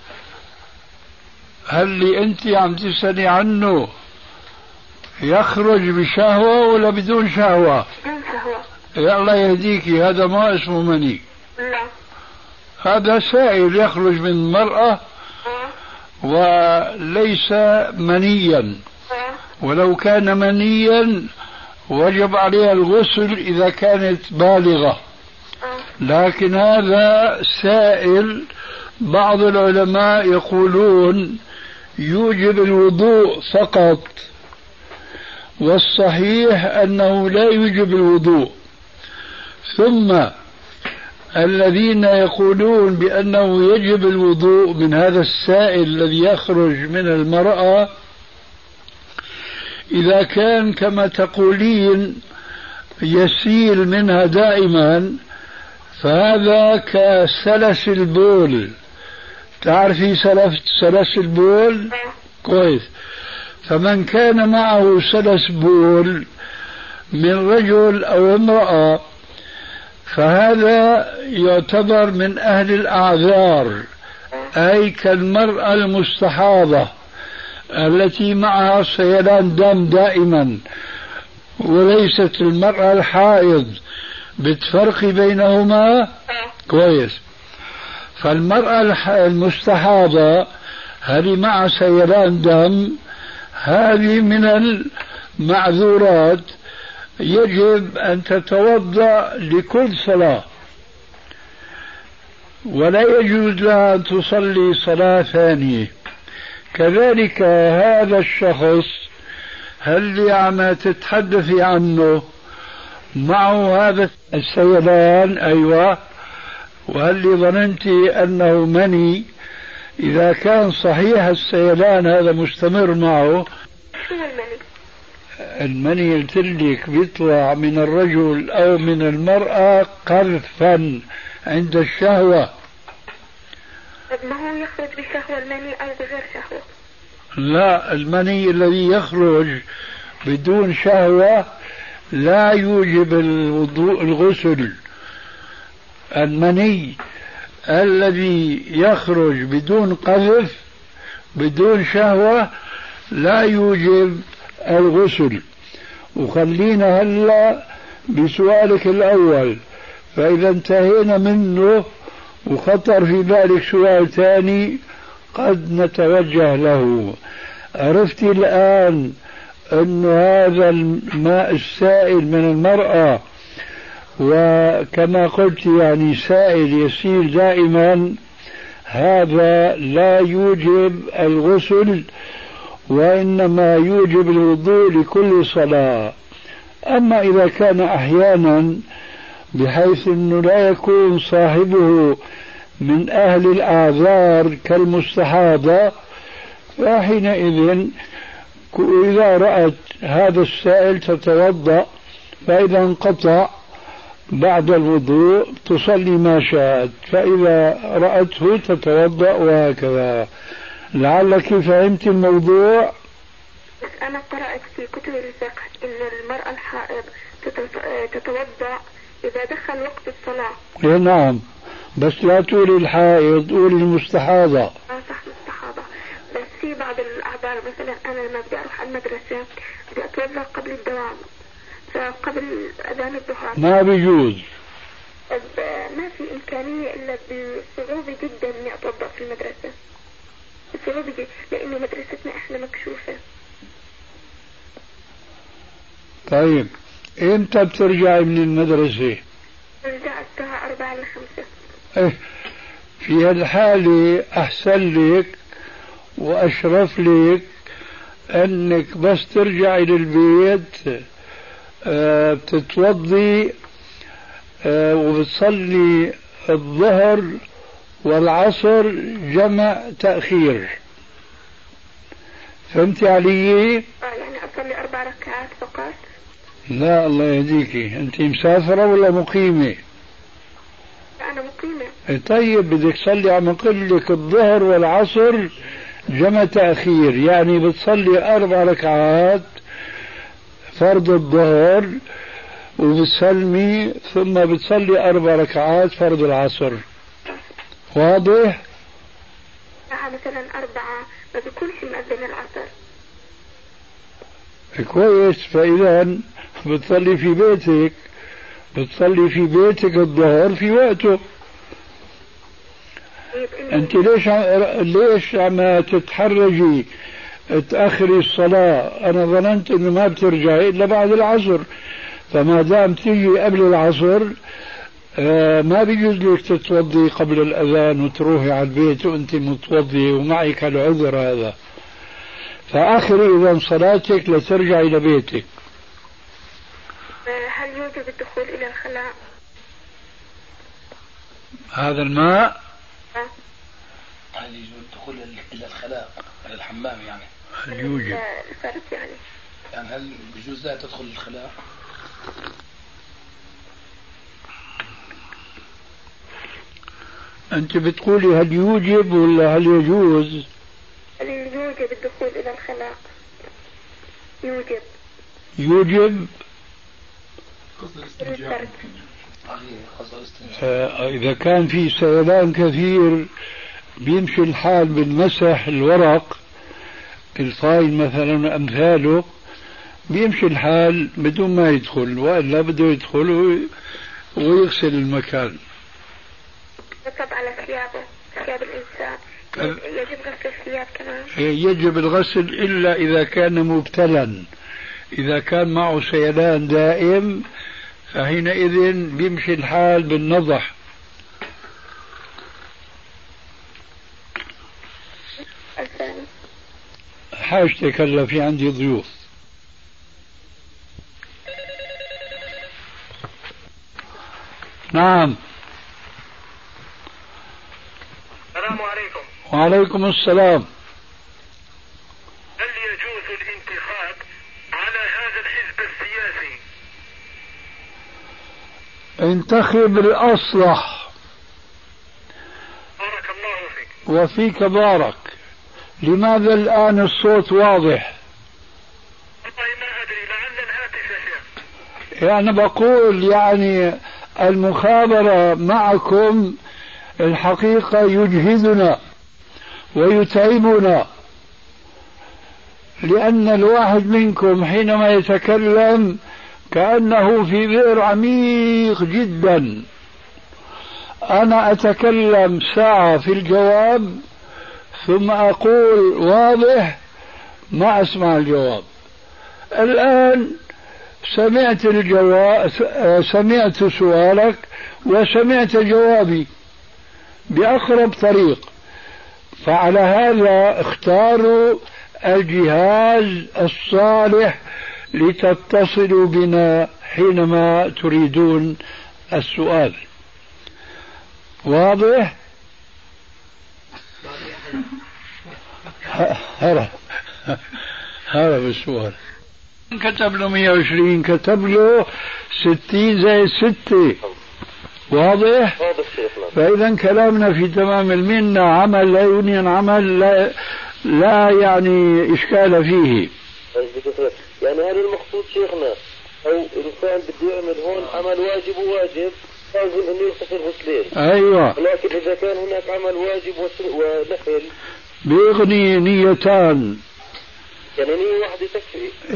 Speaker 4: هل اللي أنت عم تسألي عنه يخرج بشهوة ولا بدون شهوة؟
Speaker 5: بدون شهوة.
Speaker 4: يا الله يهديكي، هذا ما اسمه مني.
Speaker 5: لا.
Speaker 4: هذا سائل يخرج من المرأة وليس منيا، ولو كان منيا وجب عليها الغسل إذا كانت بالغة، لكن هذا سائل بعض العلماء يقولون يوجب الوضوء فقط، والصحيح أنه لا يوجب الوضوء. ثم الذين يقولون بأنه يجب الوضوء من هذا السائل الذي يخرج من المرأة إذا كان كما تقولين يسيل منها دائما، فهذا كسلس البول. تعرفي سلس البول؟ كويس. فمن كان معه سلس بول من رجل أو امرأة فهذا يعتبر من أهل الأعذار، أي كالمرأة المستحاضة التي معها سيلان دم دائما، وليست المرأة الحائض. بتفرق بينهما كويس. فالمرأة المستحاضة هذه مع سيلان دم، هذه من المعذورات، يجب أن تتوضأ لكل صلاة، ولا يجوز لها أن تصلي صلاة ثانية. كذلك هذا الشخص اللي عم تتحدثي عنه معه هذا السيلان، أيوة، وهل ظننتي أنه مني؟ إذا كان صحيح السيلان هذا مستمر معه. المني قلت لك بيطلع من الرجل أو من المرأة قذفا عند الشهوة.
Speaker 5: ما هو يخرج بشهوة المني أو بغير شهوة؟
Speaker 4: لا، المني الذي يخرج بدون شهوة لا يوجب الوضوء الغسل. المني الذي يخرج بدون قذف بدون شهوة لا يوجب الغسل. وخلينا هلا بسؤالك الأول، فإذا انتهينا منه وخطر في بالك سؤال ثاني قد نتوجه له. عرفتي الآن أن هذا الماء السائل من المرأة، وكما قلت يعني سائل يسير دائما، هذا لا يوجب الغسل، وإنما يوجب الوضوء لكل صلاة. أما إذا كان أحيانا بحيث أنه لا يكون صاحبه من أهل الأعذار كالمستحاضة، فحينئذ إذا رأت هذا السائل تتوضأ، فإذا انقطع بعد الوضوء تصلي ما شاءت، فإذا رأته تتوضأ، وهكذا. لعلك فهمت الموضوع.
Speaker 5: أنا قرأت في كتب الفقه إن المرأة الحائض تتوضأ إذا دخل وقت الصلاة.
Speaker 4: نعم، بس لا تقولي الحائض، قولي المستحاضة.
Speaker 5: صح، مستحاضة. بس في بعض الأعذار، مثلا أنا لما بدي أروح على المدرسة بدي أتوضأ قبل الدوام، فقبل أذان الظهر
Speaker 4: ما بيجوز.
Speaker 5: ما في إمكانية إلا بصعوبة جدا إني أتوضأ في المدرسة، بصعوبة جدا، لأنه مدرستنا إحنا مكشوفة.
Speaker 4: طيب إمتى بترجعي من المدرسة؟
Speaker 5: برجع الساعة 4 ل 5.
Speaker 4: في هالحالة أحسن لك وأشرف لك أنك بس ترجعي للبيت بتتوضي وبتصلي الظهر والعصر جمع تأخير. فهمتي علي؟
Speaker 5: يعني أصلي 4 ركعات فقط.
Speaker 4: لا، الله يهديكي، أنت مسافرة ولا مقيمة؟
Speaker 5: أنا مقيمة.
Speaker 4: طيب بدك تصلي، عم أقول لك الظهر والعصر جمع تأخير، يعني بتصلي 4 ركعات فرض الظهر وبتسلمي، ثم بتصلي 4 ركعات فرض العصر. واضح؟
Speaker 5: مثلا 4 ما بيكونش مأذن العصر.
Speaker 4: كويس، فإذا بتصلي في بيتك، بتصلي في بيتك الظهر في وقته. أنت ليش عم تتحرجي تأخري الصلاة؟ أنا ظننت إنه ما بترجعي إلا بعد العصر، فما دام تيجي قبل العصر ما بيجوز لك تتوضي قبل الأذان وتروحي على البيت وأنت متوضي ومعك العذر هذا. فآخري إذا صلاتك لترجعي إلى بيتك.
Speaker 5: هل يوجب الدخول إلى الخلاء؟
Speaker 4: هذا الماء
Speaker 2: هل يجوز الدخول إلى الخلاء، إلى الحمام يعني؟
Speaker 4: هل يوجب
Speaker 5: الفرد يعني
Speaker 2: هل بيجوز لا تدخل الخلاء؟
Speaker 4: أنت بتقولي هل يوجب ولا هل يجوز؟
Speaker 5: هل يوجب الدخول إلى الخلاء؟ يوجب.
Speaker 4: يوجب. إذا كان في سيلان كثير بيمشي الحال بالمسح الورق الفايل مثلا أمثاله، بيمشي الحال بدون ما يدخل، وإلا بده يدخل ويغسل المكان.
Speaker 6: يطب على ثيابه، ثياب الإنسان يجب غسل الثياب كمان؟
Speaker 4: يجب الغسل إلا إذا كان مبتلا. إذا كان معه سيلان دائم فحينئذ بيمشي الحال بالنضح. حاجتك هلا في عندي ضيوف. نعم.
Speaker 5: السلام عليكم.
Speaker 4: وعليكم السلام.
Speaker 5: هل يجوز الانتخاب على هذا الحزب السياسي؟
Speaker 4: انتخب الأصلح.
Speaker 5: بارك الله فيك.
Speaker 4: وفيك بارك. لماذا الآن الصوت واضح؟
Speaker 5: والله ما أدري، لعل الهاتف يا شيخ.
Speaker 4: يعني بقول يعني المخابرة معكم الحقيقة يجهدنا ويتعبنا، لأن الواحد منكم حينما يتكلم كأنه في بئر عميق جدا. أنا أتكلم ساعة في الجواب ثم أقول واضح، ما أسمع الجواب. الآن سمعت الجواب، سمعت سؤالك وسمعت جوابي بأقرب طريق، فعلى هذا اختاروا الجهاز الصالح لتتصلوا بنا حينما تريدون السؤال. واضح؟ هرب السؤال. كتب له 120، كتب له 60 زي 6. واضح؟ فإذا كلامنا في تمام المنة، عمل لا يونين عمل لا يعني إشكال فيه.
Speaker 7: يعني هل المقصود شيخنا أو إنسان بده يعمل هون عمل واجب وواجب لازم إنه يغتسل غسلين؟
Speaker 4: أيوة.
Speaker 7: لكن إذا كان هناك عمل واجب ونفل
Speaker 4: بيغني نيتان.
Speaker 7: يعني نية واحدة تكفي؟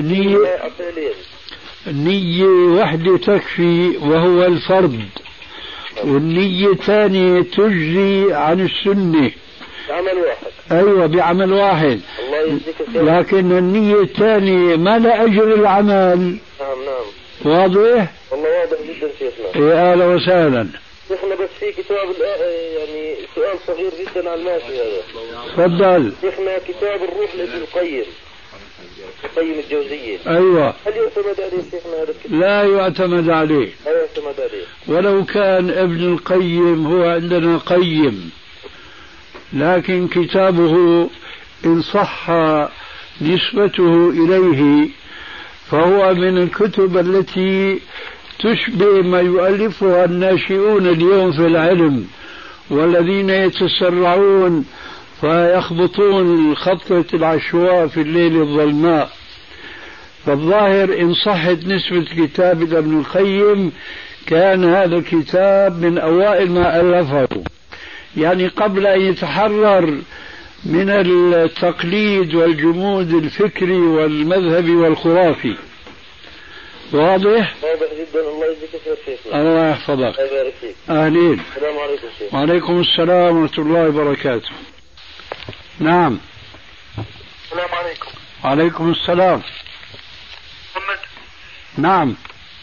Speaker 4: نية واحدة تكفي وهو الفرض، والنية الثانية تجزي عن السنة.
Speaker 7: بعمل واحد.
Speaker 4: أيوة بعمل واحد.
Speaker 7: الله يجزيك الخير.
Speaker 4: لكن النية الثانية ما لا أجر العمل.
Speaker 7: نعم.
Speaker 4: واضح؟
Speaker 7: والله واضح جدا شيخنا.
Speaker 4: يا أهلا وسهلا.
Speaker 7: شيخنا بس في كتاب يعني سؤال صغير جدا على الماشي هذا.
Speaker 4: تفضل.
Speaker 7: شيخنا كتاب الروح لابن القيم الجوزية.
Speaker 4: أيوة.
Speaker 7: هل يعتمد عليه شيخنا هذا الكتاب؟
Speaker 4: لا يعتمد عليه.
Speaker 7: لا يعتمد عليه.
Speaker 4: ولو كان ابن القيم هو عندنا قيم، لكن كتابه إن صح نسبته إليه فهو من الكتب التي تشبه ما يؤلفها الناشئون اليوم في العلم، والذين يتسرعون فيخبطون الخطة العشواء في الليل الظلماء. فالظاهر إن صحت نسبة كتاب ابن القيم كان هذا الكتاب من أوائل ما ألفه، يعني قبل أن يتحرر من التقليد والجمود الفكري والمذهبي والخرافي. واضح؟
Speaker 7: واضح جدا. الله يجزيك خير شيخنا.
Speaker 4: الله يحفظك.
Speaker 7: الله يبارك فيك.
Speaker 4: أهلين.
Speaker 7: السلام عليكم شيخ.
Speaker 4: وعليكم السلام ورحمة الله وبركاته. نعم.
Speaker 5: السلام عليكم.
Speaker 4: وعليكم السلام.
Speaker 5: محمد.
Speaker 4: نعم.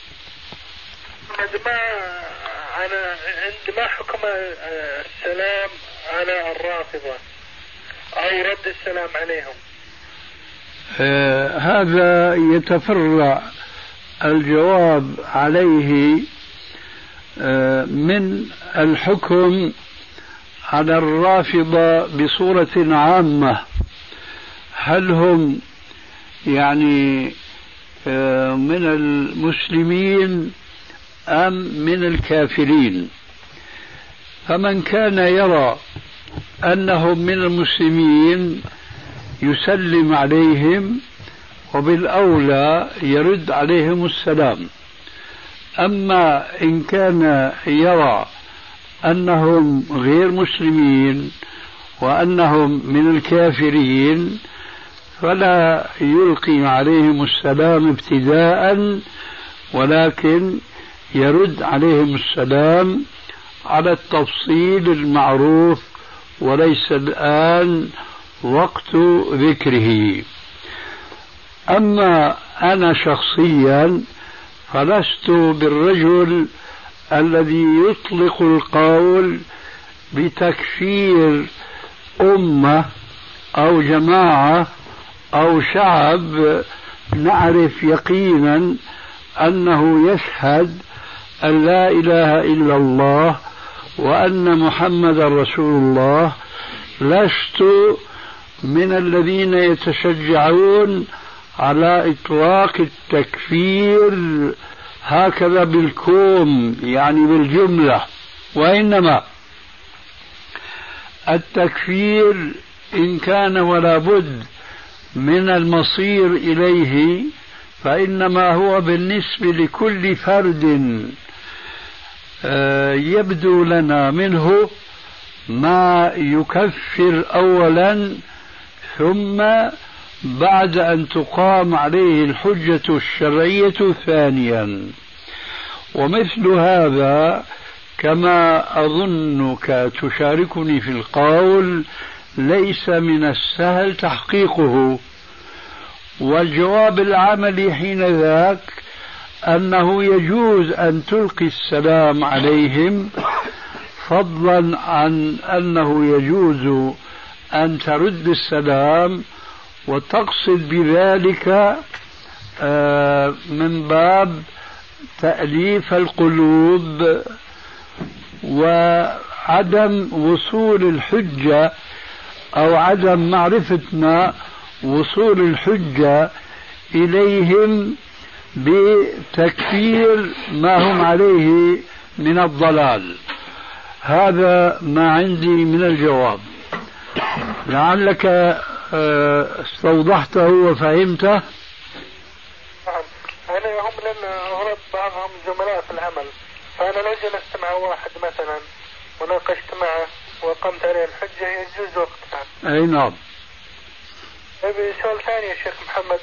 Speaker 5: ما حكم السلام على الرافضة أو رد السلام عليهم؟
Speaker 4: هذا يتفرع الجواب عليه من الحكم على الرافضة بصورة عامة. هل هم يعني من المسلمين أم من الكافرين؟ فمن كان يرى أنهم من المسلمين يسلم عليهم وبالأولى يرد عليهم السلام. أما إن كان يرى أنهم غير مسلمين وأنهم من الكافرين فلا يلقي عليهم السلام ابتداء، ولكن يرد عليهم السلام على التفصيل المعروف، وليس الآن وقت ذكره. أما أنا شخصيا فلست بالرجل الذي يطلق القول بتكفير أمة أو جماعة أو شعب نعرف يقينا أنه يشهد أن لا إله إلا الله وأن محمد رسول الله. لست من الذين يتشجعون على إطلاق التكفير هكذا بالكوم، يعني بالجملة، وإنما التكفير إن كان ولا بد من المصير إليه فإنما هو بالنسبة لكل فرد يبدو لنا منه ما يكفر أولا، ثم بعد أن تقام عليه الحجة الشرعية ثانيا. ومثل هذا كما أظنك تشاركني في القول ليس من السهل تحقيقه. والجواب العملي حين ذاك أنه يجوز أن تلقي السلام عليهم، فضلا عن أنه يجوز أن ترد السلام وتقصد بذلك من باب تأليف القلوب وعدم وصول الحجة أو عدم معرفتنا وصول الحجة إليهم بتكفير ما هم عليه من الضلال. هذا ما عندي من الجواب، لعلك استوضحته وفهمته.
Speaker 5: أنا هم لأن أغرب بعضهم زملاء في العمل، فأنا لو جلست مع واحد مثلا وناقشت معه وقمت عليه الحجة يجوز وقتها.
Speaker 4: أي نعم.
Speaker 5: سؤال ثاني يا شيخ محمد،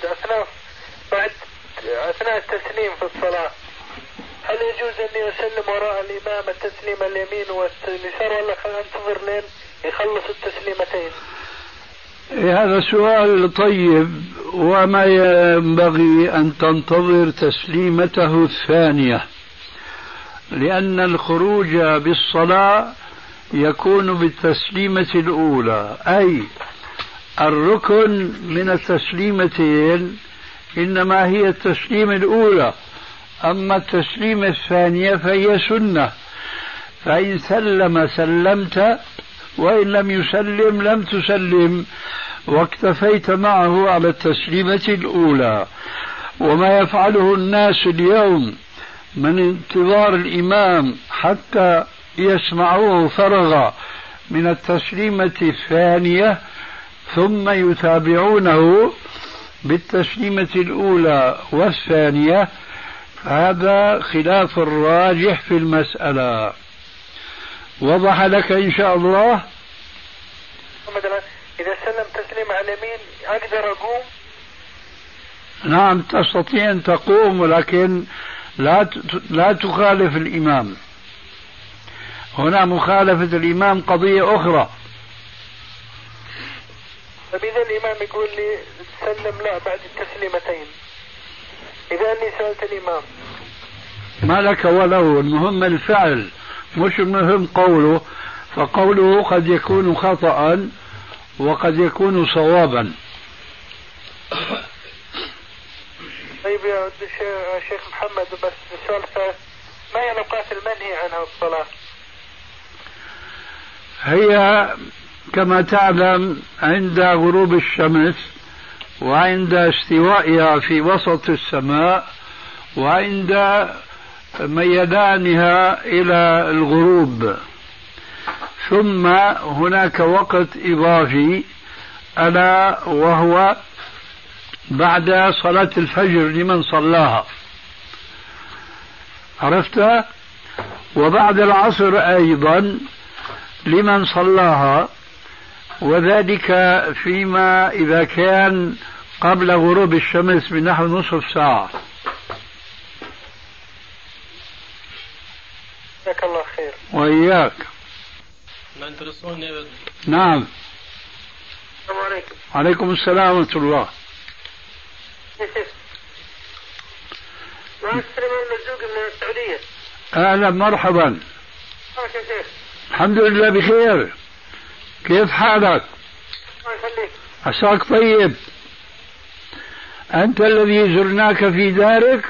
Speaker 5: أثناء التسليم في الصلاة هل يجوز أني أسلم وراء الإمام التسليم اليمين واليسار، ولا أنتظر لين يخلص التسليمتين؟
Speaker 4: هذا سؤال طيب، وما ينبغي أن تنتظر تسليمته الثانية، لأن الخروج بالصلاة يكون بالتسليمة الأولى، أي الركن من التسليمتين إنما هي التسليمة الأولى، أما التسليمة الثانية فهي سنة، فإن سلم سلمت وإن لم يسلم لم تسلم، واكتفيت معه على التسليمة الأولى. وما يفعله الناس اليوم من انتظار الإمام حتى يسمعوه فرغ من التسليمة الثانية ثم يتابعونه بالتسليمة الأولى والثانية، هذا خلاف الراجح في المسألة. وضح لك إن شاء الله؟
Speaker 5: إذا سلم تسليم على اليمين أقدر أقوم؟
Speaker 4: نعم تستطيع أن تقوم، ولكن لا تخالف الإمام. هنا مخالفة الإمام قضية أخرى.
Speaker 5: طيب إذا الإمام يقول لي سلم لا بعد التسليمتين، إذا أني سألت الإمام
Speaker 4: ما لك وله، المهم الفعل مش المهم قوله، فقوله قد يكون خطأ وقد يكون صوابا.
Speaker 5: طيب يا شيخ محمد، بس السؤال ما هي الأوقات المنهي عنها الصلاة؟
Speaker 4: هي كما تعلم عند غروب الشمس، وعند استوائها في وسط السماء، وعند ميلانها إلى الغروب. ثم هناك وقت إضافي ألا وهو بعد صلاة الفجر لمن صلاها. عرفتها؟ وبعد العصر أيضا لمن صلاها، وذلك فيما إذا كان قبل غروب الشمس بنحو نصف ساعة.
Speaker 5: جزاك الله خير.
Speaker 4: وإياك. نعم.
Speaker 5: السلام عليكم.
Speaker 4: عليكم السلام ورحمة الله.
Speaker 5: معك سليمان المرزوقي من السعودية.
Speaker 4: أهلا مرحبا. الحمد لله بخير. كيف حالك؟
Speaker 5: الله يخليك.
Speaker 4: عساك طيب. أنت الذي زرناك في دارك؟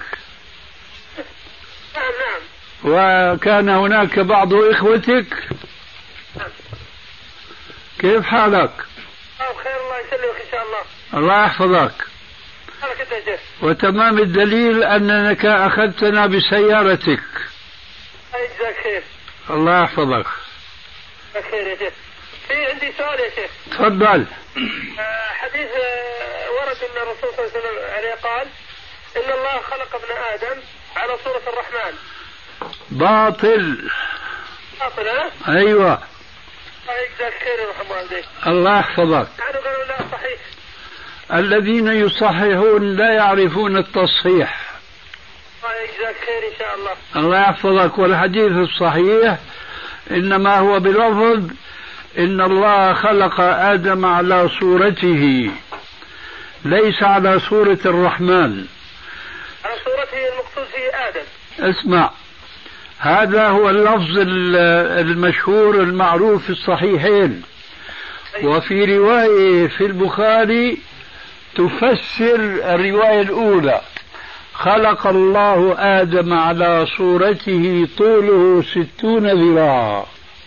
Speaker 5: نعم.
Speaker 4: وكان هناك بعض إخوتك؟
Speaker 5: نعم.
Speaker 4: كيف حالك؟
Speaker 5: بخير الله يسلمك إن شاء الله.
Speaker 4: الله يحفظك. وتمام الدليل أنك أخذتنا بسيارتك.
Speaker 5: جزاك خير.
Speaker 4: الله يحفظك.
Speaker 5: خير يا شيخ. في عندي سؤال يا شيخ.
Speaker 4: تفضل.
Speaker 5: حديث ورد أن الرسول صلى الله عليه وسلم عليه قال إن الله خلق ابن آدم على صورة الرحمن.
Speaker 4: باطل.
Speaker 5: باطل ها؟
Speaker 4: أيوة.
Speaker 5: جزاك خير يا محمد والديك.
Speaker 4: الله يحفظك.
Speaker 5: قالوا لا صحيح.
Speaker 4: الذين يصححون لا يعرفون التصحيح.
Speaker 5: جزاك خير إن شاء الله.
Speaker 4: الله يحفظك. والحديث الصحيح إنما هو بلفظ إن الله خلق آدم على صورته ليس على صورة الرحمن.
Speaker 5: على صورته المقصود فيه آدم.
Speaker 4: اسمع، هذا هو اللفظ المشهور المعروف في الصحيحين. وفي رواية في البخاري تفسر الرواية الأولى: خلق الله آدم على صورته طوله 60 ذراعا.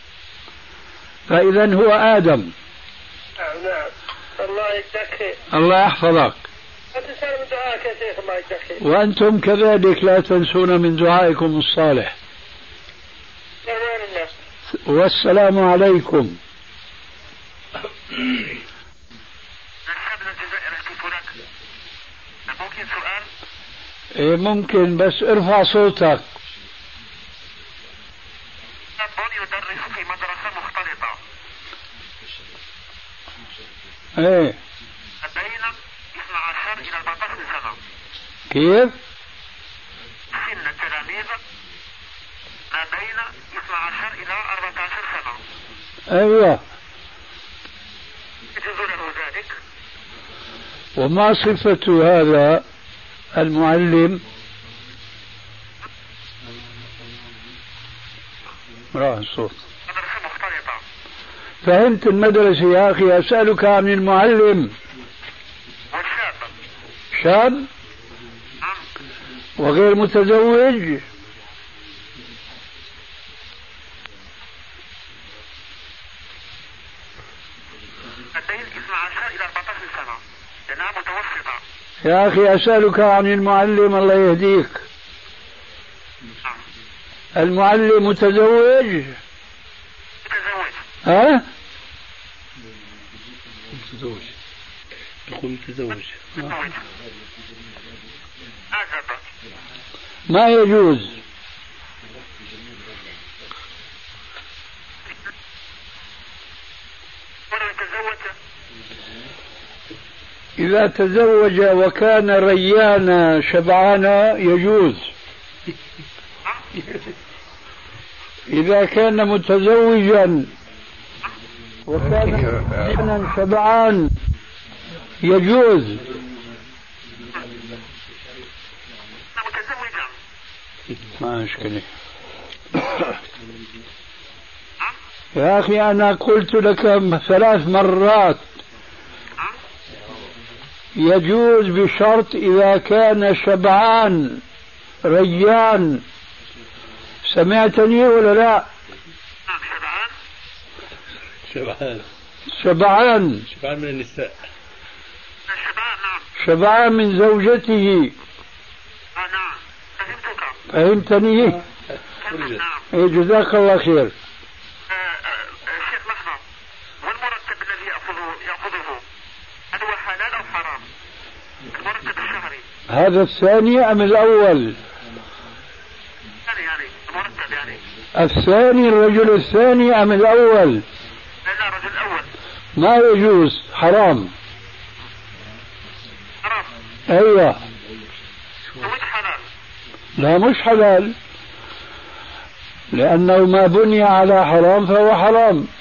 Speaker 4: فإذا هو آدم.
Speaker 5: نعم. الله يجزاك خير.
Speaker 4: الله يحفظك.
Speaker 5: لا تنسون من دعائك يا شيخ. الله يجزاك خير.
Speaker 4: وأنتم كذلك لا تنسون من دعائكم الصالح.
Speaker 5: أمان الله.
Speaker 4: والسلام عليكم.
Speaker 5: ممكن سؤال؟
Speaker 4: إيه ممكن، بس ارفع صوتك.
Speaker 5: يدرس في مدرسة مختلطة.
Speaker 4: ايه.
Speaker 5: بين 12 إلى 14 سنة.
Speaker 4: كيف؟
Speaker 5: سن التلاميذ ما بين 12 إلى 14 سنة.
Speaker 4: ايوه.
Speaker 5: يجوز له ذلك؟
Speaker 4: وما صفة هذا المعلم؟ راح الصوت.
Speaker 5: مدرسة مختلطة.
Speaker 4: فهمت المدرسة يا أخي. أسألك عن المعلم.
Speaker 5: والشاب.
Speaker 4: شاب وغير متزوج.
Speaker 5: بين 12 إلى 14 سنة. سنة متوسطة.
Speaker 4: يا أخي أسألك عن المعلم الله يهديك. المعلم متزوج؟
Speaker 5: متزوج.
Speaker 4: ها؟
Speaker 2: متزوج. يقول متزوج.
Speaker 4: ما يجوز. إذا تزوج وكان ريانا شبعانا يجوز. إذا كان متزوجا وكان ريانا شبعان يجوز. ما مشكلة يا أخي. أنا قلت لك 3 مرات يجوز بشرط إذا كان شبعان ريان. سمعتني ولا لا؟ شبعان
Speaker 2: من النساء.
Speaker 4: شبعان من زوجته.
Speaker 5: نعم.
Speaker 4: فهمتني؟ جزاك الله خير.
Speaker 5: شيخ لحظة. والمرتب الذي يأخذه هل هو حلال أو حرام؟ المرتب الشهري.
Speaker 4: هذا الثاني أم الأول؟ الثاني الرجل الثاني أم الأول؟
Speaker 5: لا الرجل الأول.
Speaker 4: ما يجوز، حرام.
Speaker 5: حرام.
Speaker 4: أيوة.
Speaker 5: مش حلال.
Speaker 4: لا مش حلال، لأنه ما بني على حرام فهو حرام.